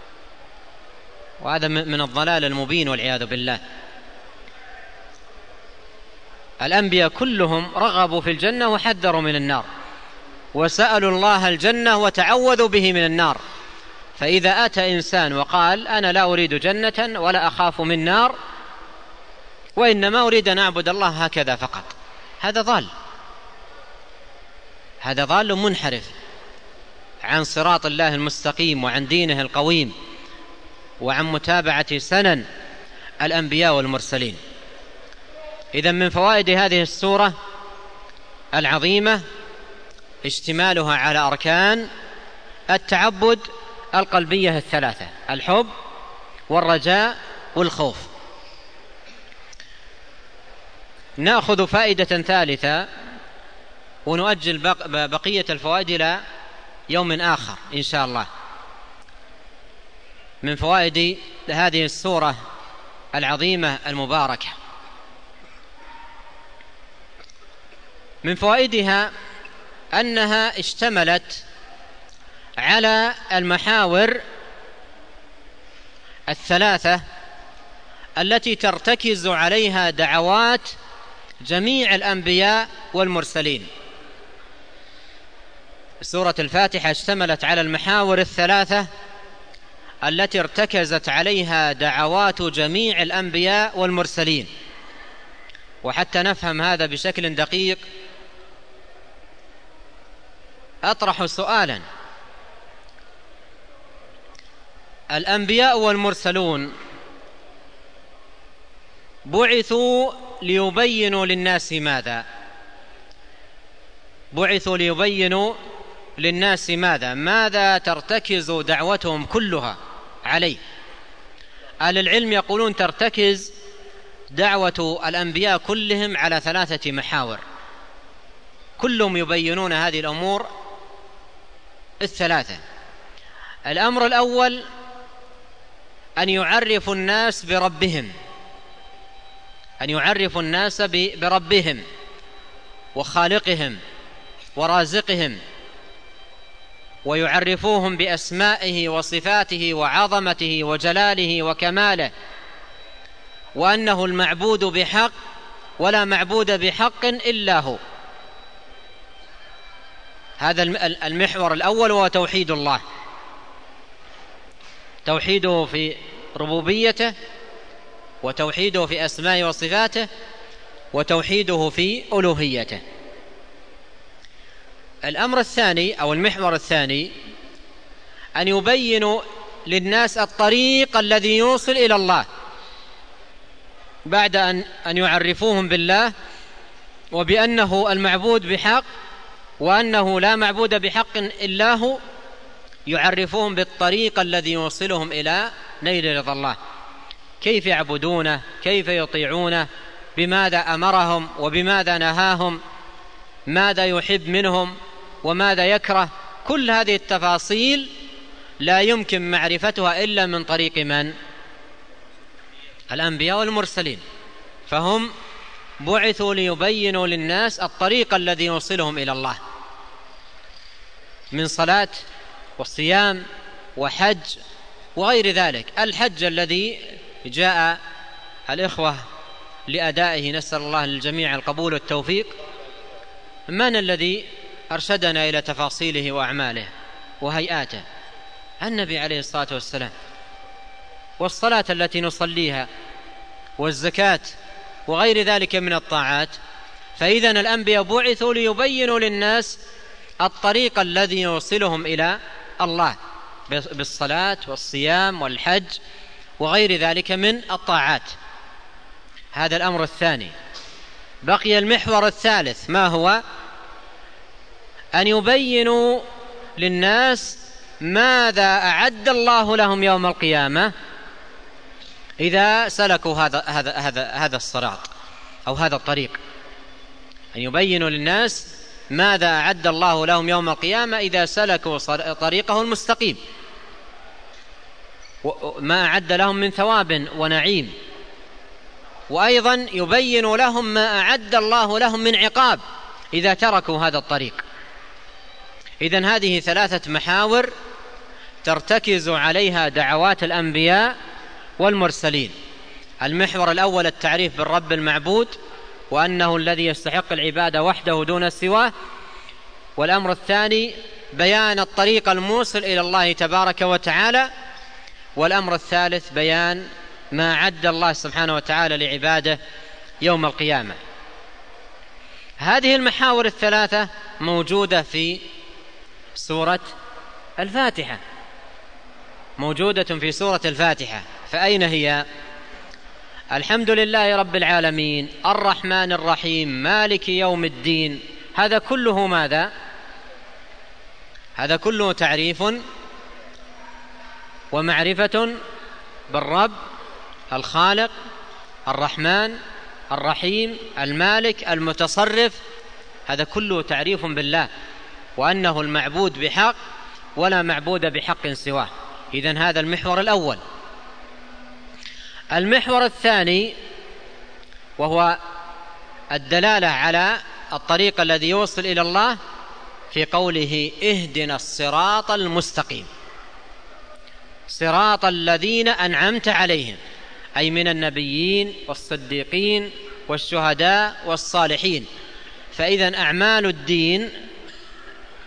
وهذا من الضلال المبين والعياذ بالله. الأنبياء كلهم رغبوا في الجنة وحذروا من النار، وسألوا الله الجنة وتعوذوا به من النار. فإذا أتى إنسان وقال أنا لا أريد جنة ولا أخاف من نار وإنما أريد أن أعبد الله هكذا فقط، هذا ضال، هذا ضال منحرف عن صراط الله المستقيم وعن دينه القويم وعن متابعة سنن الأنبياء والمرسلين. إذن من فوائد هذه السورة العظيمة اشتمالها على أركان التعبد القلبية الثلاثة: الحب والرجاء والخوف. نأخذ فائدة ثالثة ونؤجل بقية الفوائد إلى يوم آخر إن شاء الله. من فوائد هذه السورة العظيمة المباركة، من فوائدها أنها اشتملت على المحاور الثلاثة التي ترتكز عليها دعوات جميع الأنبياء والمرسلين. سورة الفاتحة اشتملت على المحاور الثلاثة التي ارتكزت عليها دعوات جميع الأنبياء والمرسلين. وحتى نفهم هذا بشكل دقيق أطرح سؤالا: الأنبياء والمرسلون بعثوا ليبينوا للناس ماذا؟ بعثوا ليبينوا للناس ماذا؟ ماذا ترتكز دعوتهم كلها عليه؟ أهل العلم يقولون ترتكز دعوة الأنبياء كلهم على ثلاثة محاور، كلهم يبينون هذه الأمور الثلاثة. الأمر الأول أن يعرفوا الناس بربهم، أن يعرفوا الناس بربهم وخالقهم ورازقهم، ويعرفوهم بأسمائه وصفاته وعظمته وجلاله وكماله، وأنه المعبود بحق ولا معبود بحق إلا هو. هذا المحور الأول هو توحيد الله، توحيده في ربوبيته، وتوحيده في أسمائه وصفاته، وتوحيده في ألوهيته. الأمر الثاني أو المحور الثاني أن يبينوا للناس الطريق الذي يوصل إلى الله، بعد أن أن يعرفوهم بالله وبأنه المعبود بحق وأنه لا معبود بحق إلا هو، يعرفوهم بالطريق الذي يوصلهم إلى نيل رضا الله، كيف يعبدونه، كيف يطيعونه، بماذا أمرهم وبماذا نهاهم، ماذا يحب منهم وماذا يكره. كل هذه التفاصيل لا يمكن معرفتها إلا من طريق من؟ الأنبياء والمرسلين. فهم بعثوا ليبينوا للناس الطريق الذي يوصلهم إلى الله من صلاة وصيام وحج وغير ذلك. الحج الذي جاء الإخوة لأدائه، نسأل الله للجميع القبول والتوفيق، من الذي أرشدنا إلى تفاصيله وأعماله وهيئاته؟ النبي عليه الصلاة والسلام. والصلاة التي نصليها والزكاة وغير ذلك من الطاعات. فإذن الأنبياء بعثوا ليبينوا للناس الطريق الذي يوصلهم إلى الله بالصلاة والصيام والحج وغير ذلك من الطاعات. هذا الأمر الثاني. بقي المحور الثالث، ما هو؟ أن يبينوا للناس ماذا أعد الله لهم يوم القيامة إذا سلكوا هذا هذا هذا هذا الصراط أو هذا الطريق. أن يبينوا للناس ماذا أعد الله لهم يوم القيامة إذا سلكوا طريقه المستقيم، ما أعد لهم من ثواب ونعيم، وأيضا يبين لهم ما أعد الله لهم من عقاب إذا تركوا هذا الطريق. إذن هذه ثلاثة محاور ترتكز عليها دعوات الأنبياء والمرسلين. المحور الأول التعريف بالرب المعبود وأنه الذي يستحق العبادة وحده دون سواه. والأمر الثاني بيان الطريق الموصل إلى الله تبارك وتعالى. والأمر الثالث بيان ما أعد الله سبحانه وتعالى لعباده يوم القيامة. هذه المحاور الثلاثة موجودة في سورة الفاتحة، موجودة في سورة الفاتحة. فأين هي؟ الحمد لله رب العالمين الرحمن الرحيم مالك يوم الدين. هذا كله ماذا؟ هذا كله تعريف ومعرفة بالرب الخالق الرحمن الرحيم المالك المتصرف. هذا كله تعريف بالله وأنه المعبود بحق ولا معبود بحق سواه. إذن هذا المحور الأول. المحور الثاني وهو الدلالة على الطريق الذي يوصل إلى الله في قوله اهدنا الصراط المستقيم، صراط الذين أنعمت عليهم، أي من النبيين والصديقين والشهداء والصالحين. فإذن أعمال الدين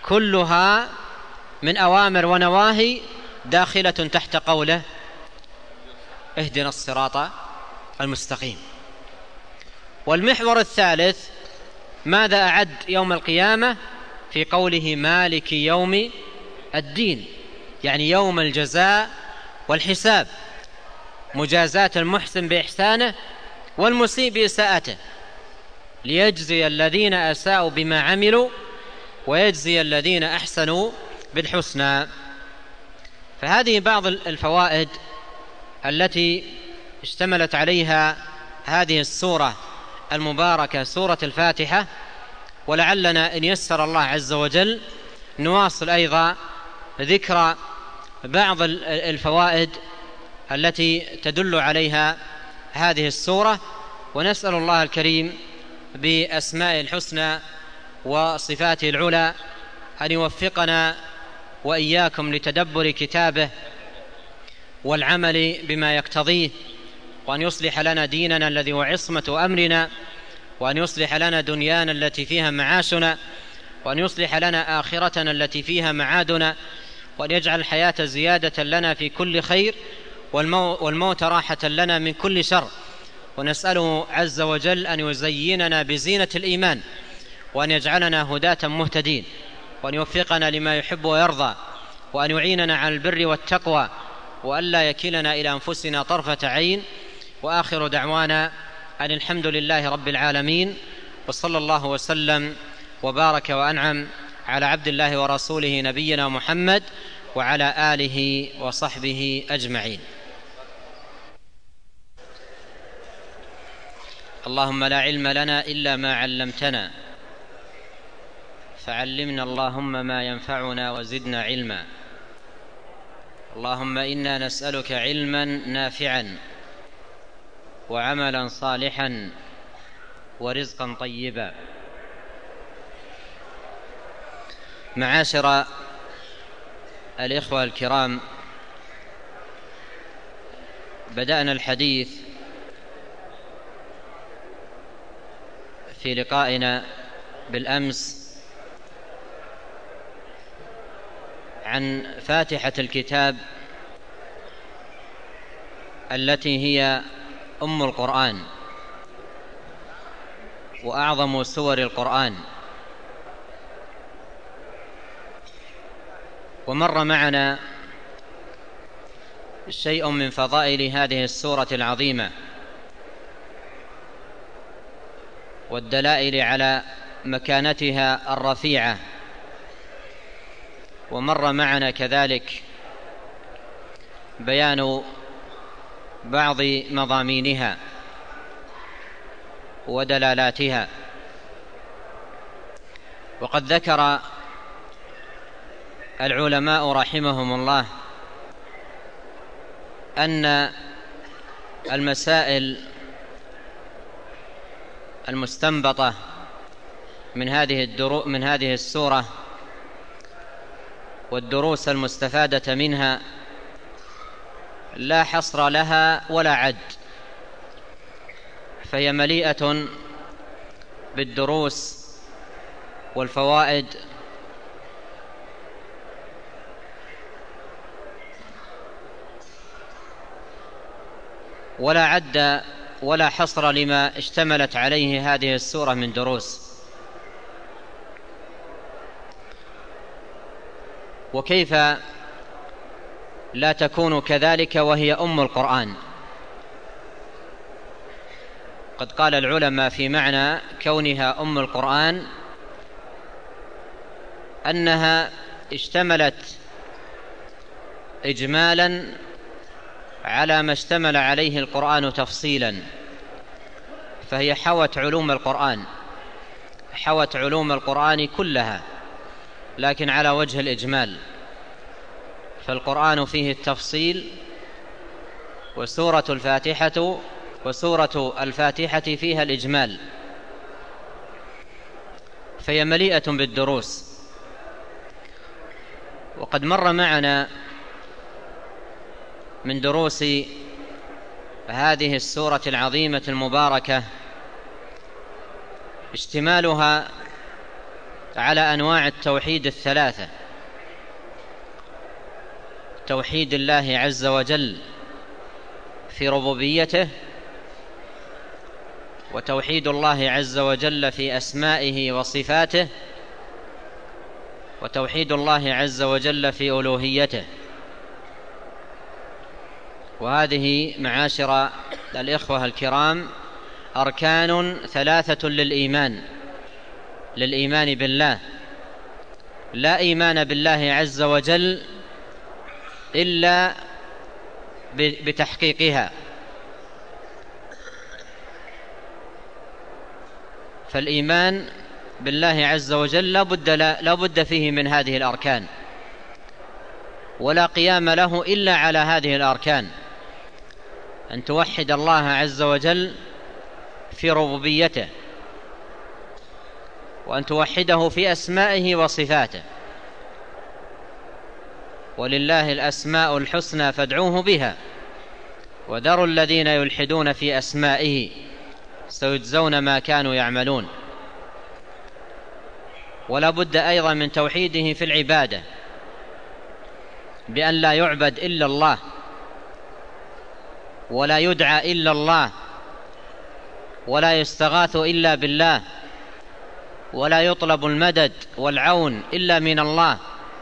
كلها من أوامر ونواهي داخلة تحت قوله اهدنا الصراط المستقيم. والمحور الثالث ماذا أعد يوم القيامة في قوله مالك يوم الدين، يعني يوم الجزاء والحساب، مجازاة المحسن بإحسانه والمسيء بإساءته، ليجزي الذين أساءوا بما عملوا ويجزي الذين أحسنوا بالحسنى. فهذه بعض الفوائد التي اشتملت عليها هذه السورة المباركة سورة الفاتحة، ولعلنا إن يسر الله عز وجل نواصل أيضا ذكر بعض الفوائد التي تدل عليها هذه السورة، ونسأل الله الكريم بأسماء الحسنى وصفاته العلى أن يوفقنا وإياكم لتدبر كتابه والعمل بما يقتضيه، وأن يصلح لنا ديننا الذي هو عصمة أمرنا، وأن يصلح لنا دنيانا التي فيها معاشنا، وأن يصلح لنا آخرتنا التي فيها معادنا، وأن يجعل الحياة زيادة لنا في كل خير والموت راحة لنا من كل شر. ونسأله عز وجل أن يزيننا بزينة الإيمان، وأن يجعلنا هداة مهتدين، وأن يوفقنا لما يحب ويرضى، وأن يعيننا على البر والتقوى، وأن لا يكلنا إلى أنفسنا طرفة عين. وآخر دعوانا أن الحمد لله رب العالمين، وصلى الله وسلم وبارك وأنعم على عبد الله ورسوله نبينا محمد وعلى آله وصحبه أجمعين. اللهم لا علم لنا إلا ما علمتنا، فعلمنا اللهم ما ينفعنا وزدنا علما. اللهم إنا نسألك علما نافعا وعملا صالحا ورزقا طيبا. معاشر الإخوة الكرام، بدأنا الحديث في لقائنا بالأمس عن فاتحة الكتاب التي هي أم القرآن وأعظم سور القرآن. ومر معنا شيء من فضائل هذه السورة العظيمة والدلائل على مكانتها الرفيعة، ومر معنا كذلك بيان بعض مضامينها ودلالاتها. وقد ذكر العلماء رحمهم الله أن المسائل المستنبطة من هذه الدروس من هذه السورة والدروس المستفادة منها لا حصر لها ولا عد، فهي مليئة بالدروس والفوائد ولا عد ولا حصر لما اشتملت عليه هذه السورة من دروس. وكيف لا تكون كذلك وهي أم القرآن؟ قد قال العلماء في معنى كونها أم القرآن أنها اشتملت إجمالا على ما اشتمل عليه القرآن تفصيلا، فهي حوت علوم القرآن حوت علوم القرآن كلها لكن على وجه الإجمال، فالقرآن فيه التفصيل، وسورة الفاتحة وسورة الفاتحة فيها الإجمال، فهي مليئة بالدروس. وقد مر معنا من دروس هذه السورة العظيمة المباركة اشتمالها على أنواع التوحيد الثلاثة: توحيد الله عز وجل في ربوبيته، وتوحيد الله عز وجل في أسمائه وصفاته، وتوحيد الله عز وجل في ألوهيته. وهذه معاشر الإخوة الكرام أركان ثلاثة للإيمان للإيمان بالله. لا إيمان بالله عز وجل إلا بتحقيقها. فالإيمان بالله عز وجل لا بد, لا بد فيه من هذه الأركان، ولا قيام له إلا على هذه الأركان: أن توحد الله عز وجل في ربوبيته، وأن توحده في أسمائه وصفاته. ولله الأسماء الحسنى فادعوه بها وذروا الذين يلحدون في أسمائه سيجزون ما كانوا يعملون. ولا بد أيضا من توحيده في العبادة، بأن لا يعبد إلا الله، ولا يدعى إلا الله، ولا يستغاث إلا بالله، ولا يطلب المدد والعون إلا من الله.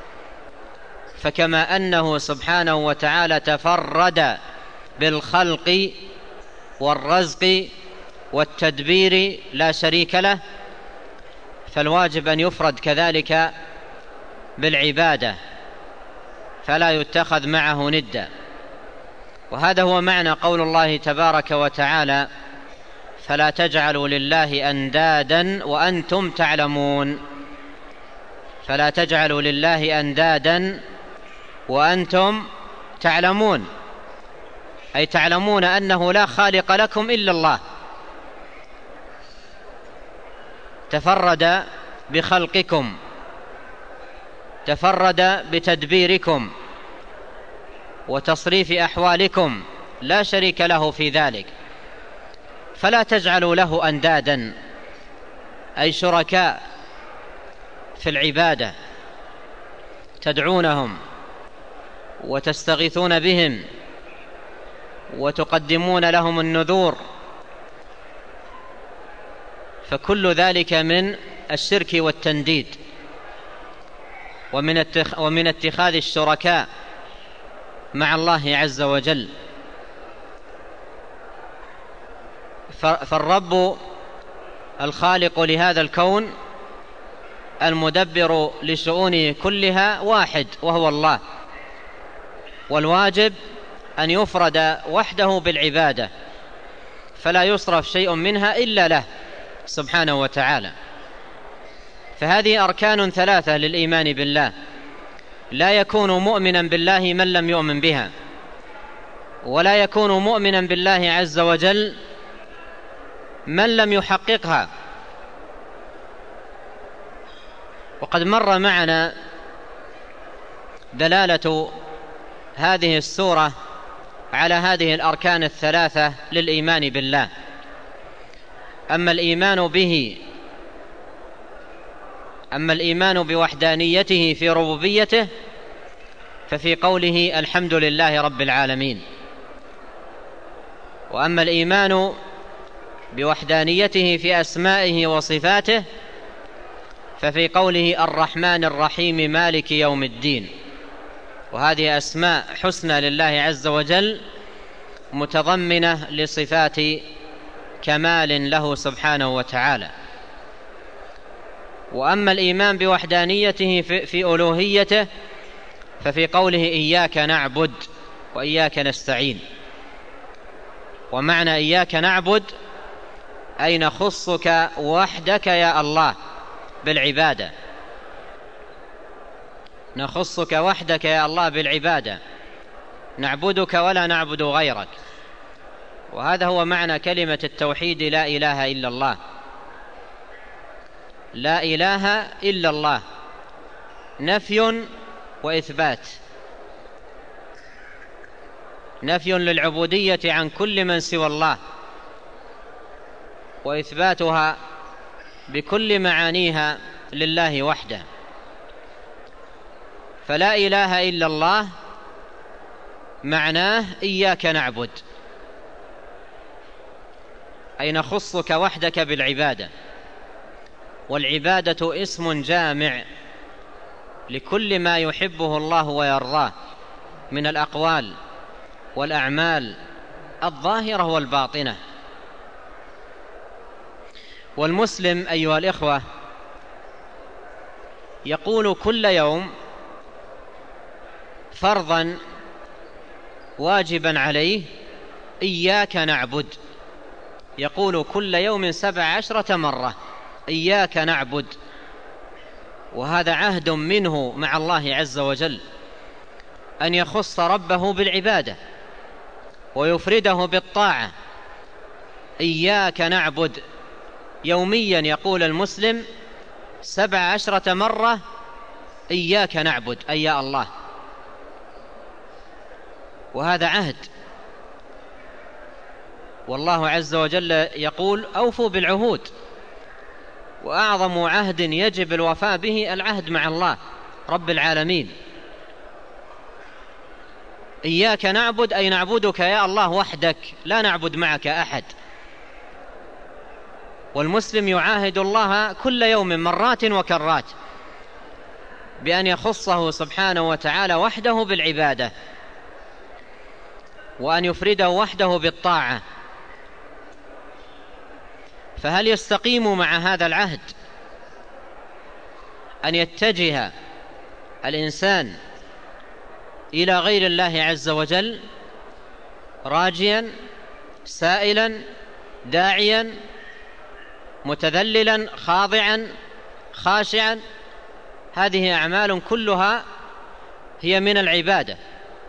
فكما أنه سبحانه وتعالى تفرد بالخلق والرزق والتدبير لا شريك له، فالواجب أن يفرد كذلك بالعبادة فلا يتخذ معه ندا. وهذا هو معنى قول الله تبارك وتعالى: فلا تجعلوا لله أندادا وأنتم تعلمون. فلا تجعلوا لله أندادا وأنتم تعلمون، أي تعلمون أنه لا خالق لكم إلا الله. تفرد بخلقكم، تفرد بتدبيركم وتصريف أحوالكم، لا شريك له في ذلك. فلا تجعلوا له أندادا، أي شركاء في العبادة تدعونهم وتستغيثون بهم وتقدمون لهم النذور، فكل ذلك من الشرك والتنديد ومن ومن اتخاذ الشركاء مع الله عز وجل. فالرب الخالق لهذا الكون المدبر لشؤونه كلها واحد وهو الله، والواجب أن يفرد وحده بالعبادة، فلا يصرف شيء منها إلا له سبحانه وتعالى. فهذه أركان ثلاثة للإيمان بالله، لا يكون مؤمنا بالله من لم يؤمن بها، ولا يكون مؤمنا بالله عز وجل من لم يحققها. وقد مر معنا دلالة هذه السورة على هذه الأركان الثلاثة للإيمان بالله. أما الإيمان به أما الإيمان بوحدانيته في ربوبيته ففي قوله: الحمد لله رب العالمين. وأما الإيمان بوحدانيته في أسمائه وصفاته ففي قوله: الرحمن الرحيم مالك يوم الدين. وهذه أسماء حسنى لله عز وجل متضمنة لصفات كمال له سبحانه وتعالى. وأما الإيمان بوحدانيته في ألوهيته ففي قوله: إياك نعبد وإياك نستعين. ومعنى إياك نعبد أي نخصك وحدك يا الله بالعبادة، نخصك وحدك يا الله بالعبادة، نعبدك ولا نعبد غيرك. وهذا هو معنى كلمة التوحيد: لا إله إلا الله. لا إله إلا الله، نفي وإثبات. نفي للعبودية عن كل من سوى الله، وإثباتها بكل معانيها لله وحده. فلا إله إلا الله معناه إياك نعبد، أي نخصك وحدك بالعبادة. والعبادة اسم جامع لكل ما يحبه الله ويرضاه من الأقوال والأعمال الظاهرة والباطنة. والمسلم أيها الإخوة يقول كل يوم فرضا واجبا عليه إياك نعبد، يقول كل يوم سبع عشرة مرة إياك نعبد، وهذا عهد منه مع الله عز وجل أن يخص ربه بالعبادة ويفرده بالطاعة. إياك نعبد يوميا يقول المسلم سبع عشرة مرة إياك نعبد، أي يا الله. وهذا عهد، والله عز وجل يقول أوفوا بالعهود، وأعظم عهد يجب الوفاء به العهد مع الله رب العالمين. إياك نعبد أي نعبدك يا الله وحدك، لا نعبد معك أحد. والمسلم يعاهد الله كل يوم مرات وكرات بأن يخصه سبحانه وتعالى وحده بالعبادة، وأن يفرده وحده بالطاعة. فهل يستقيم مع هذا العهد أن يتجه الإنسان إلى غير الله عز وجل راجيا سائلا داعيا متذللا خاضعا خاشعا؟ هذه أعمال كلها هي من العبادة،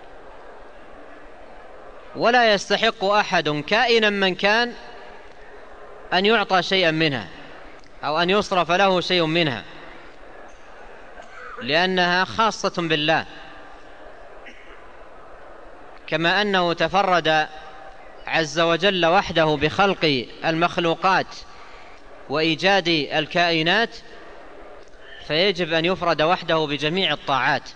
ولا يستحق أحد كائنا من كان أن يعطى شيئا منها أو أن يصرف له شيء منها، لأنها خاصة بالله. كما أنه تفرد عز وجل وحده بخلق المخلوقات وإيجاد الكائنات، فيجب أن يفرد وحده بجميع الطاعات،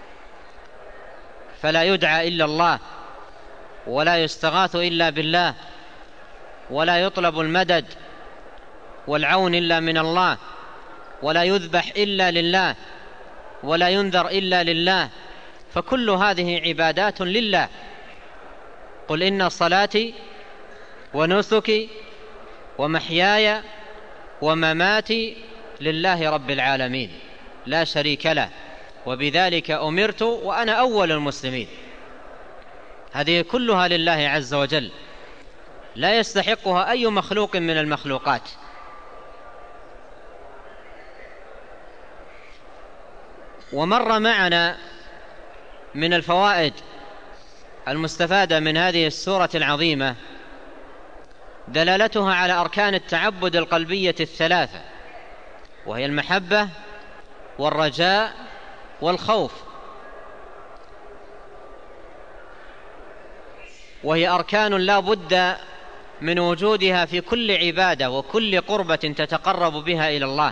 فلا يدعى إلا الله، ولا يستغاث إلا بالله، ولا يطلب المدد والعون إلا من الله، ولا يذبح إلا لله، ولا ينذر إلا لله. فكل هذه عبادات لله. قل إن صلاتي ونسكي ومحياي ومماتي لله رب العالمين لا شريك له وبذلك أمرت وأنا أول المسلمين. هذه كلها لله عز وجل، لا يستحقها أي مخلوق من المخلوقات. ومر معنا من الفوائد المستفادة من هذه السورة العظيمة دلالتها على أركان التعبد القلبية الثلاثة، وهي المحبة والرجاء والخوف، وهي أركان لا بد من وجودها في كل عبادة وكل قربة تتقرب بها إلى الله.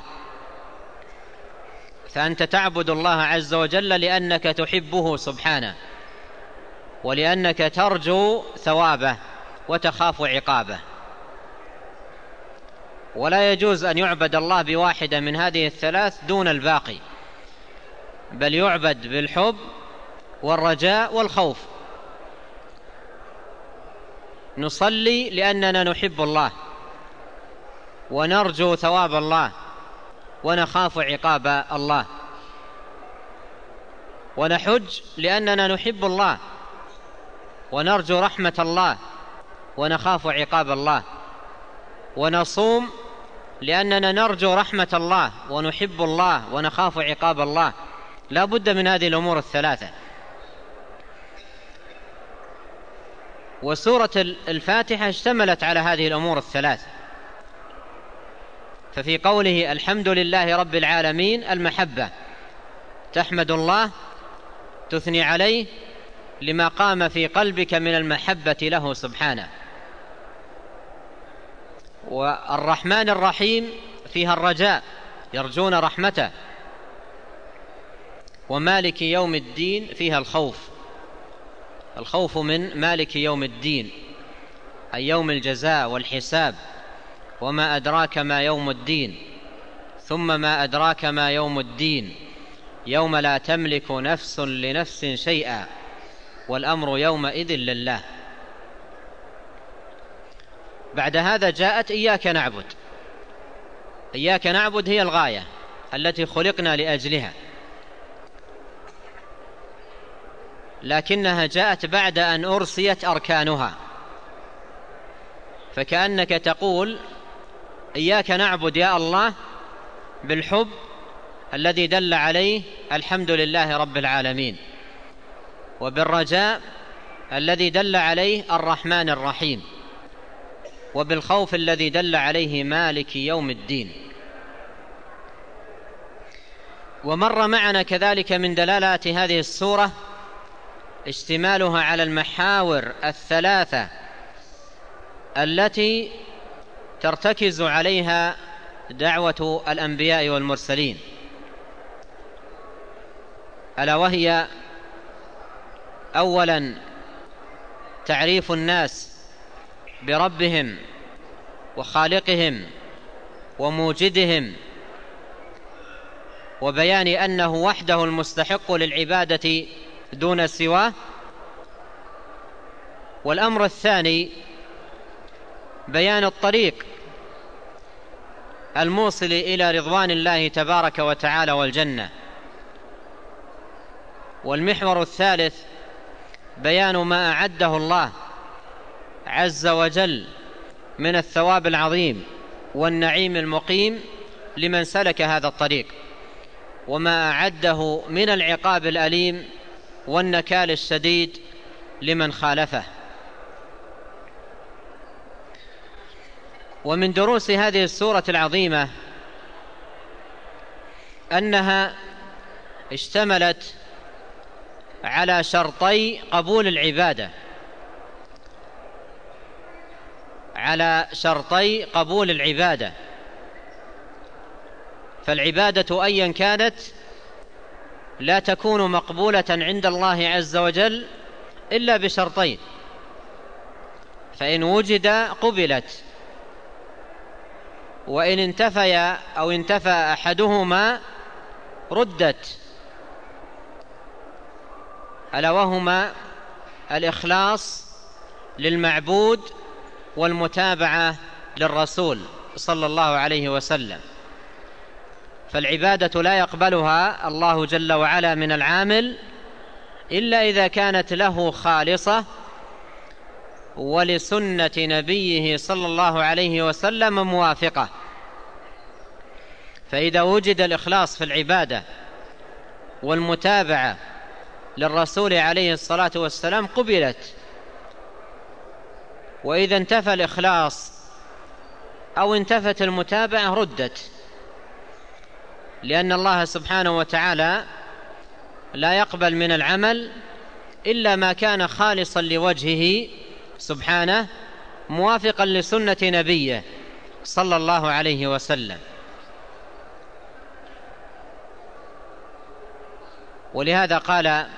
فأنت تعبد الله عز وجل لأنك تحبه سبحانه، ولأنك ترجو ثوابه وتخاف عقابه. ولا يجوز أن يعبد الله بواحدة من هذه الثلاث دون الباقي، بل يعبد بالحب والرجاء والخوف. نصلي لأننا نحب الله ونرجو ثواب الله ونخاف عقاب الله، ونحج لأننا نحب الله ونرجو رحمة الله ونخاف عقاب الله، ونصوم لأننا نرجو رحمة الله ونحب الله ونخاف عقاب الله. لا بد من هذه الأمور الثلاثة. وسورة الفاتحة اشتملت على هذه الأمور الثلاث. ففي قوله الحمد لله رب العالمين المحبة، تحمد الله تثني عليه لما قام في قلبك من المحبة له سبحانه. والرحمن الرحيم فيها الرجاء، يرجون رحمته. ومالك يوم الدين فيها الخوف، الخوف من مالك يوم الدين أي يوم الجزاء والحساب. وما أدراك ما يوم الدين، ثم ما أدراك ما يوم الدين، يوم لا تملك نفس لنفس شيئا والأمر يومئذ لله. بعد هذا جاءت إياك نعبد. إياك نعبد هي الغاية التي خلقنا لأجلها، لكنها جاءت بعد أن أرسيت أركانها، فكأنك تقول إياك نعبد يا الله بالحب الذي دل عليه الحمد لله رب العالمين، وبالرجاء الذي دل عليه الرحمن الرحيم، وبالخوف الذي دل عليه مالك يوم الدين. ومر معنا كذلك من دلالات هذه السورة اشتمالها على المحاور الثلاثة التي ترتكز عليها دعوة الأنبياء والمرسلين، ألا وهي أولا تعريف الناس بربهم وخالقهم وموجدهم، وبيان أنه وحده المستحق للعبادة دون سواه. والأمر الثاني بيان الطريق الموصل إلى رضوان الله تبارك وتعالى والجنة. والمحور الثالث بيان ما أعده الله عز وجل من الثواب العظيم والنعيم المقيم لمن سلك هذا الطريق، وما أعده من العقاب الأليم والنكال الشديد لمن خالفه. ومن دروس هذه السورة العظيمة أنها اشتملت على شرطي قبول العبادة، على شرطي قبول العبادة. فالعبادة أيا كانت لا تكون مقبولة عند الله عز وجل إلا بشرطين، فإن وجد قبلت، وإن انتفى أو انتفى أحدهما ردت، ألا وهما الإخلاص للمعبود والمتابعة للرسول صلى الله عليه وسلم. فالعبادة لا يقبلها الله جل وعلا من العامل إلا إذا كانت له خالصة ولسنة نبيه صلى الله عليه وسلم موافقة. فإذا وجد الإخلاص في العبادة والمتابعة للرسول عليه الصلاة والسلام قبلت، وإذا انتفى الإخلاص أو انتفت المتابعة ردت، لأن الله سبحانه وتعالى لا يقبل من العمل إلا ما كان خالصا لوجهه سبحانه موافقا لسنة نبيه صلى الله عليه وسلم. ولهذا قال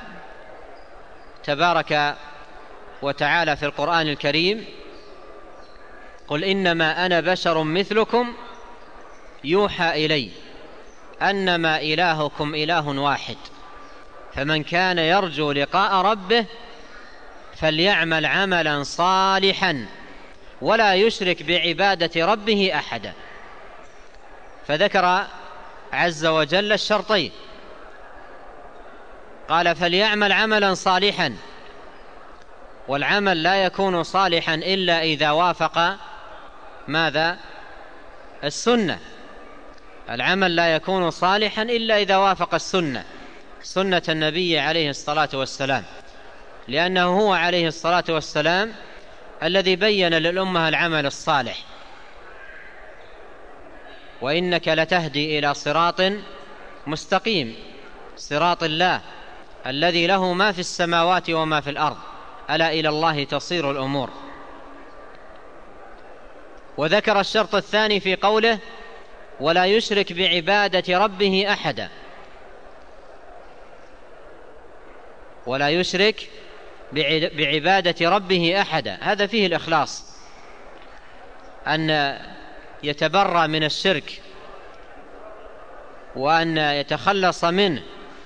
تبارك وتعالى في القرآن الكريم: قل إنما أنا بشر مثلكم يوحى إلي أنما إلهكم إله واحد فمن كان يرجو لقاء ربه فليعمل عملا صالحا ولا يشرك بعبادة ربه أحدا. فذكر عز وجل الشرطين، قال فليعمل عملا صالحا، والعمل لا يكون صالحا إلا إذا وافق ماذا؟ السنة. العمل لا يكون صالحا إلا إذا وافق السنة، سنة النبي عليه الصلاة والسلام، لأنه هو عليه الصلاة والسلام الذي بين للأمة العمل الصالح. وإنك لتهدي إلى صراط مستقيم، صراط الله الذي له ما في السماوات وما في الأرض، ألا إلى الله تصير الأمور. وذكر الشرط الثاني في قوله ولا يشرك بعبادة ربه أحدا، ولا يشرك بعبادة ربه أحدا. هذا فيه الإخلاص، أن يتبرأ من الشرك وأن يتخلص منه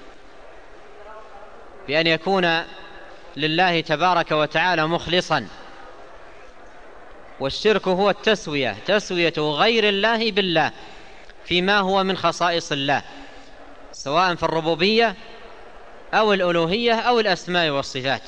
بأن يكون لله تبارك وتعالى مخلصا. والشرك هو التسوية، تسوية غير الله بالله فيما هو من خصائص الله، سواء في الربوبية أو الألوهية أو الأسماء والصفات.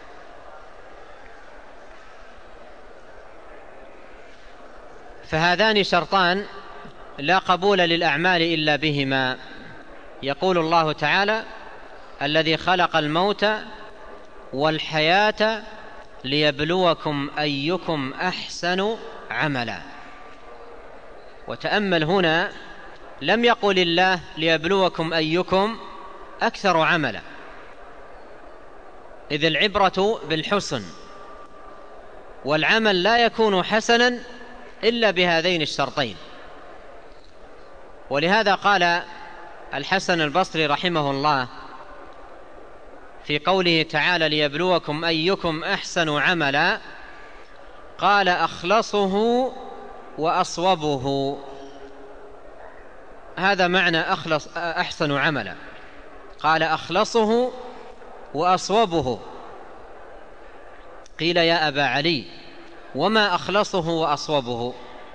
فهذان شرطان لا قبول للأعمال إلا بهما. يقول الله تعالى: الذي خلق الموت والحياة ليبلوكم أيكم أحسن عملا. وتأمل هنا، لم يقل الله ليبلوكم أيكم أكثر عملا، إذ العبرة بالحسن، والعمل لا يكون حسنا إلا بهذين الشرطين. ولهذا قال الحسن البصري رحمه الله في قوله تعالى: ليبلوكم أيكم أحسن عملا، قال: أخلصه وأصوبه. هذا معنى أخلص أحسن عملا، قال: أخلصه وأصوبه. قيل: يا أبا علي، وما أخلصه وأصوبه؟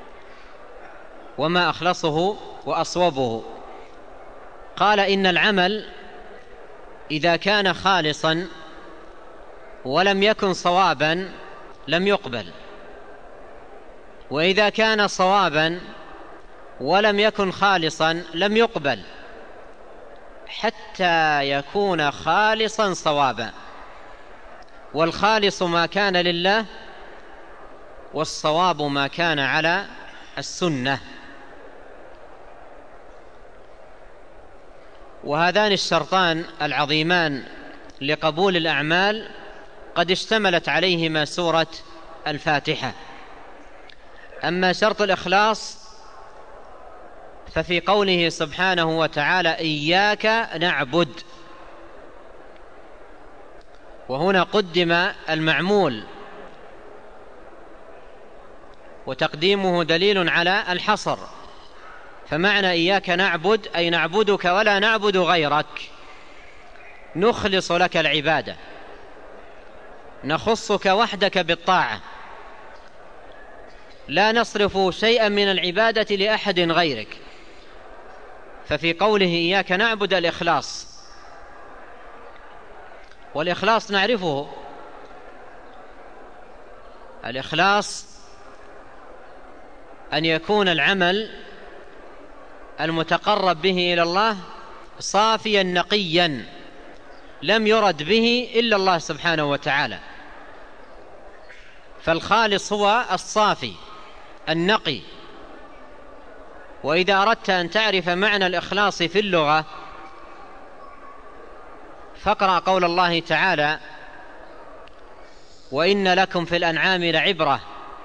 وما أخلصه وأصوبه؟ قال: إن العمل إذا كان خالصا ولم يكن صوابا لم يقبل، وإذا كان صوابا ولم يكن خالصا لم يقبل، حتى يكون خالصا صوابا. والخالص ما كان لله، والصواب ما كان على السنة. وهذان الشرطان العظيمان لقبول الأعمال قد اشتملت عليهما سورة الفاتحة. أما شرط الإخلاص ففي قوله سبحانه وتعالى: إياك نعبد، وهنا قدم المعمول، وتقديمه دليل على الحصر. فمعنى إياك نعبد أي نعبدك ولا نعبد غيرك، نخلص لك العبادة، نخصك وحدك بالطاعة، لا نصرف شيئا من العبادة لأحد غيرك. ففي قوله إياك نعبد الإخلاص، والإخلاص نعرفه، الإخلاص أن يكون العمل المتقرب به إلى الله صافيا نقيا، لم يرد به إلا الله سبحانه وتعالى. فالخالص هو الصافي النقي. وإذا أردت أن تعرف معنى الإخلاص في اللغة فاقرأ قول الله تعالى: وإن لكم في الأنعام لعبرة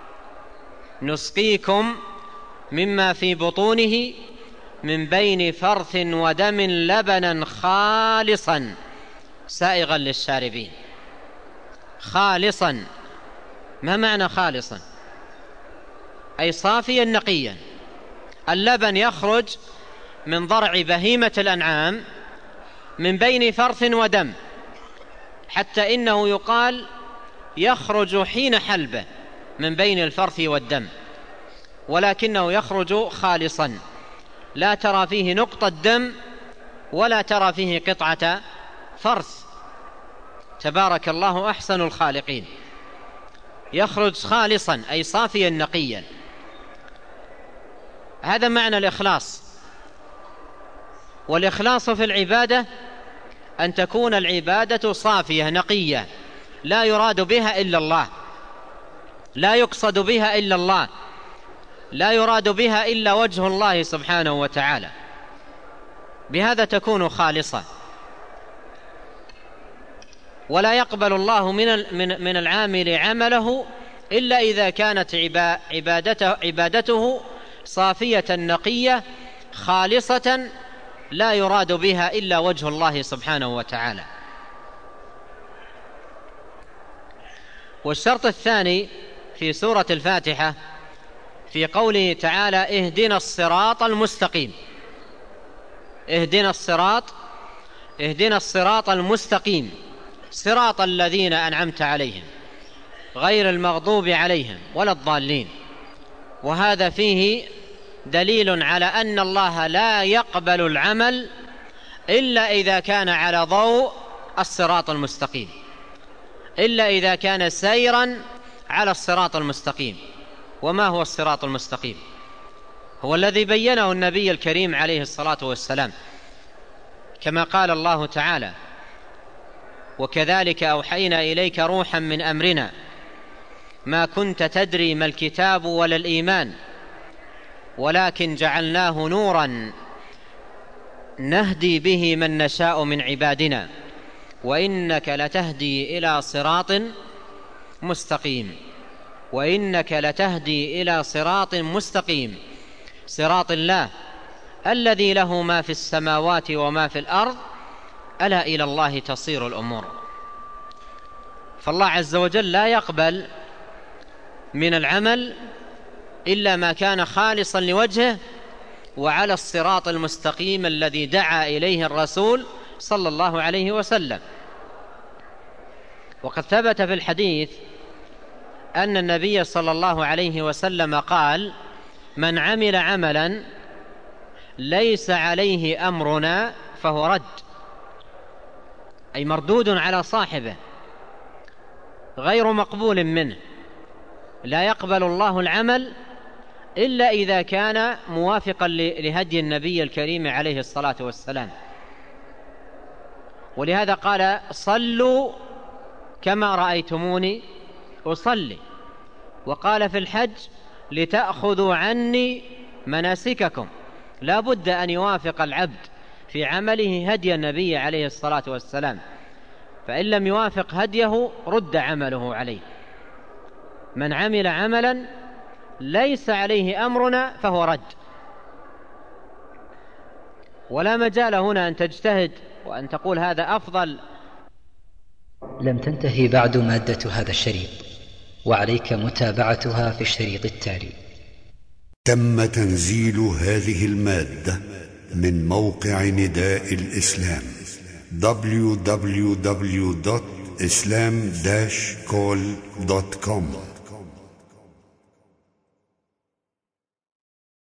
نسقيكم مما في بطونه من بين فرث ودم لبنا خالصا سائغا للشاربين. خالصا، ما معنى خالصا؟ أي صافيا نقيا. اللبن يخرج من ضرع بهيمة الأنعام من بين فرث ودم، حتى إنه يقال يخرج حين حلبه من بين الفرث والدم، ولكنه يخرج خالصا، لا ترى فيه نقطة دم ولا ترى فيه قطعة فرث. تبارك الله أحسن الخالقين. يخرج خالصا أي صافيا نقيا. هذا معنى الإخلاص. والإخلاص في العبادة أن تكون العبادة صافية نقية، لا يراد بها إلا الله، لا يقصد بها إلا الله، لا يراد بها إلا وجه الله سبحانه وتعالى، بهذا تكون خالصة. ولا يقبل الله من من العامل عمله إلا إذا كانت عبادته عبادته صافية نقية خالصة لا يراد بها إلا وجه الله سبحانه وتعالى. والشرط الثاني في سورة الفاتحة في قوله تعالى اهدنا الصراط المستقيم، اهدنا الصراط اهدنا الصراط المستقيم صراط الذين أنعمت عليهم غير المغضوب عليهم ولا الضالين. وهذا فيه دليل على أن الله لا يقبل العمل إلا إذا كان على ضوء الصراط المستقيم، إلا إذا كان سيرا على الصراط المستقيم. وما هو الصراط المستقيم؟ هو الذي بينه النبي الكريم عليه الصلاة والسلام، كما قال الله تعالى وكذلك أوحينا إليك روحا من أمرنا ما كنت تدري ما الكتاب ولا الإيمان ولكن جعلناه نورا نهدي به من نشاء من عبادنا وإنك لتهدي إلى صراط مستقيم، وإنك لتهدي إلى صراط مستقيم، صراط الله الذي له ما في السماوات وما في الأرض ألا إلى الله تصير الأمور. فالله عز وجل لا يقبل من العمل إلا ما كان خالصا لوجهه وعلى الصراط المستقيم الذي دعا إليه الرسول صلى الله عليه وسلم. وقد ثبت في الحديث أن النبي صلى الله عليه وسلم قال من عمل عملا ليس عليه أمرنا فهو رد، أي مردود على صاحبه غير مقبول منه. لا يقبل الله العمل إلا إذا كان موافقا لهدي النبي الكريم عليه الصلاة والسلام. ولهذا قال صلوا كما رأيتموني أصلي. وقال في الحج لتأخذوا عني مناسككم. لا بد أن يوافق العبد في عمله هدي النبي عليه الصلاة والسلام، فإن لم يوافق هديه رد عمله عليه. من عمل عملا ليس عليه أمرنا فهو رد. ولا مجال هنا أن تجتهد وأن تقول هذا أفضل. لم تنتهي بعد مادة هذا الشريط، وعليك متابعتها في الشريط التالي. تم تنزيل هذه المادة من موقع نداء الإسلام دبليو دبليو دبليو دوت إسلام داش كول دوت كوم.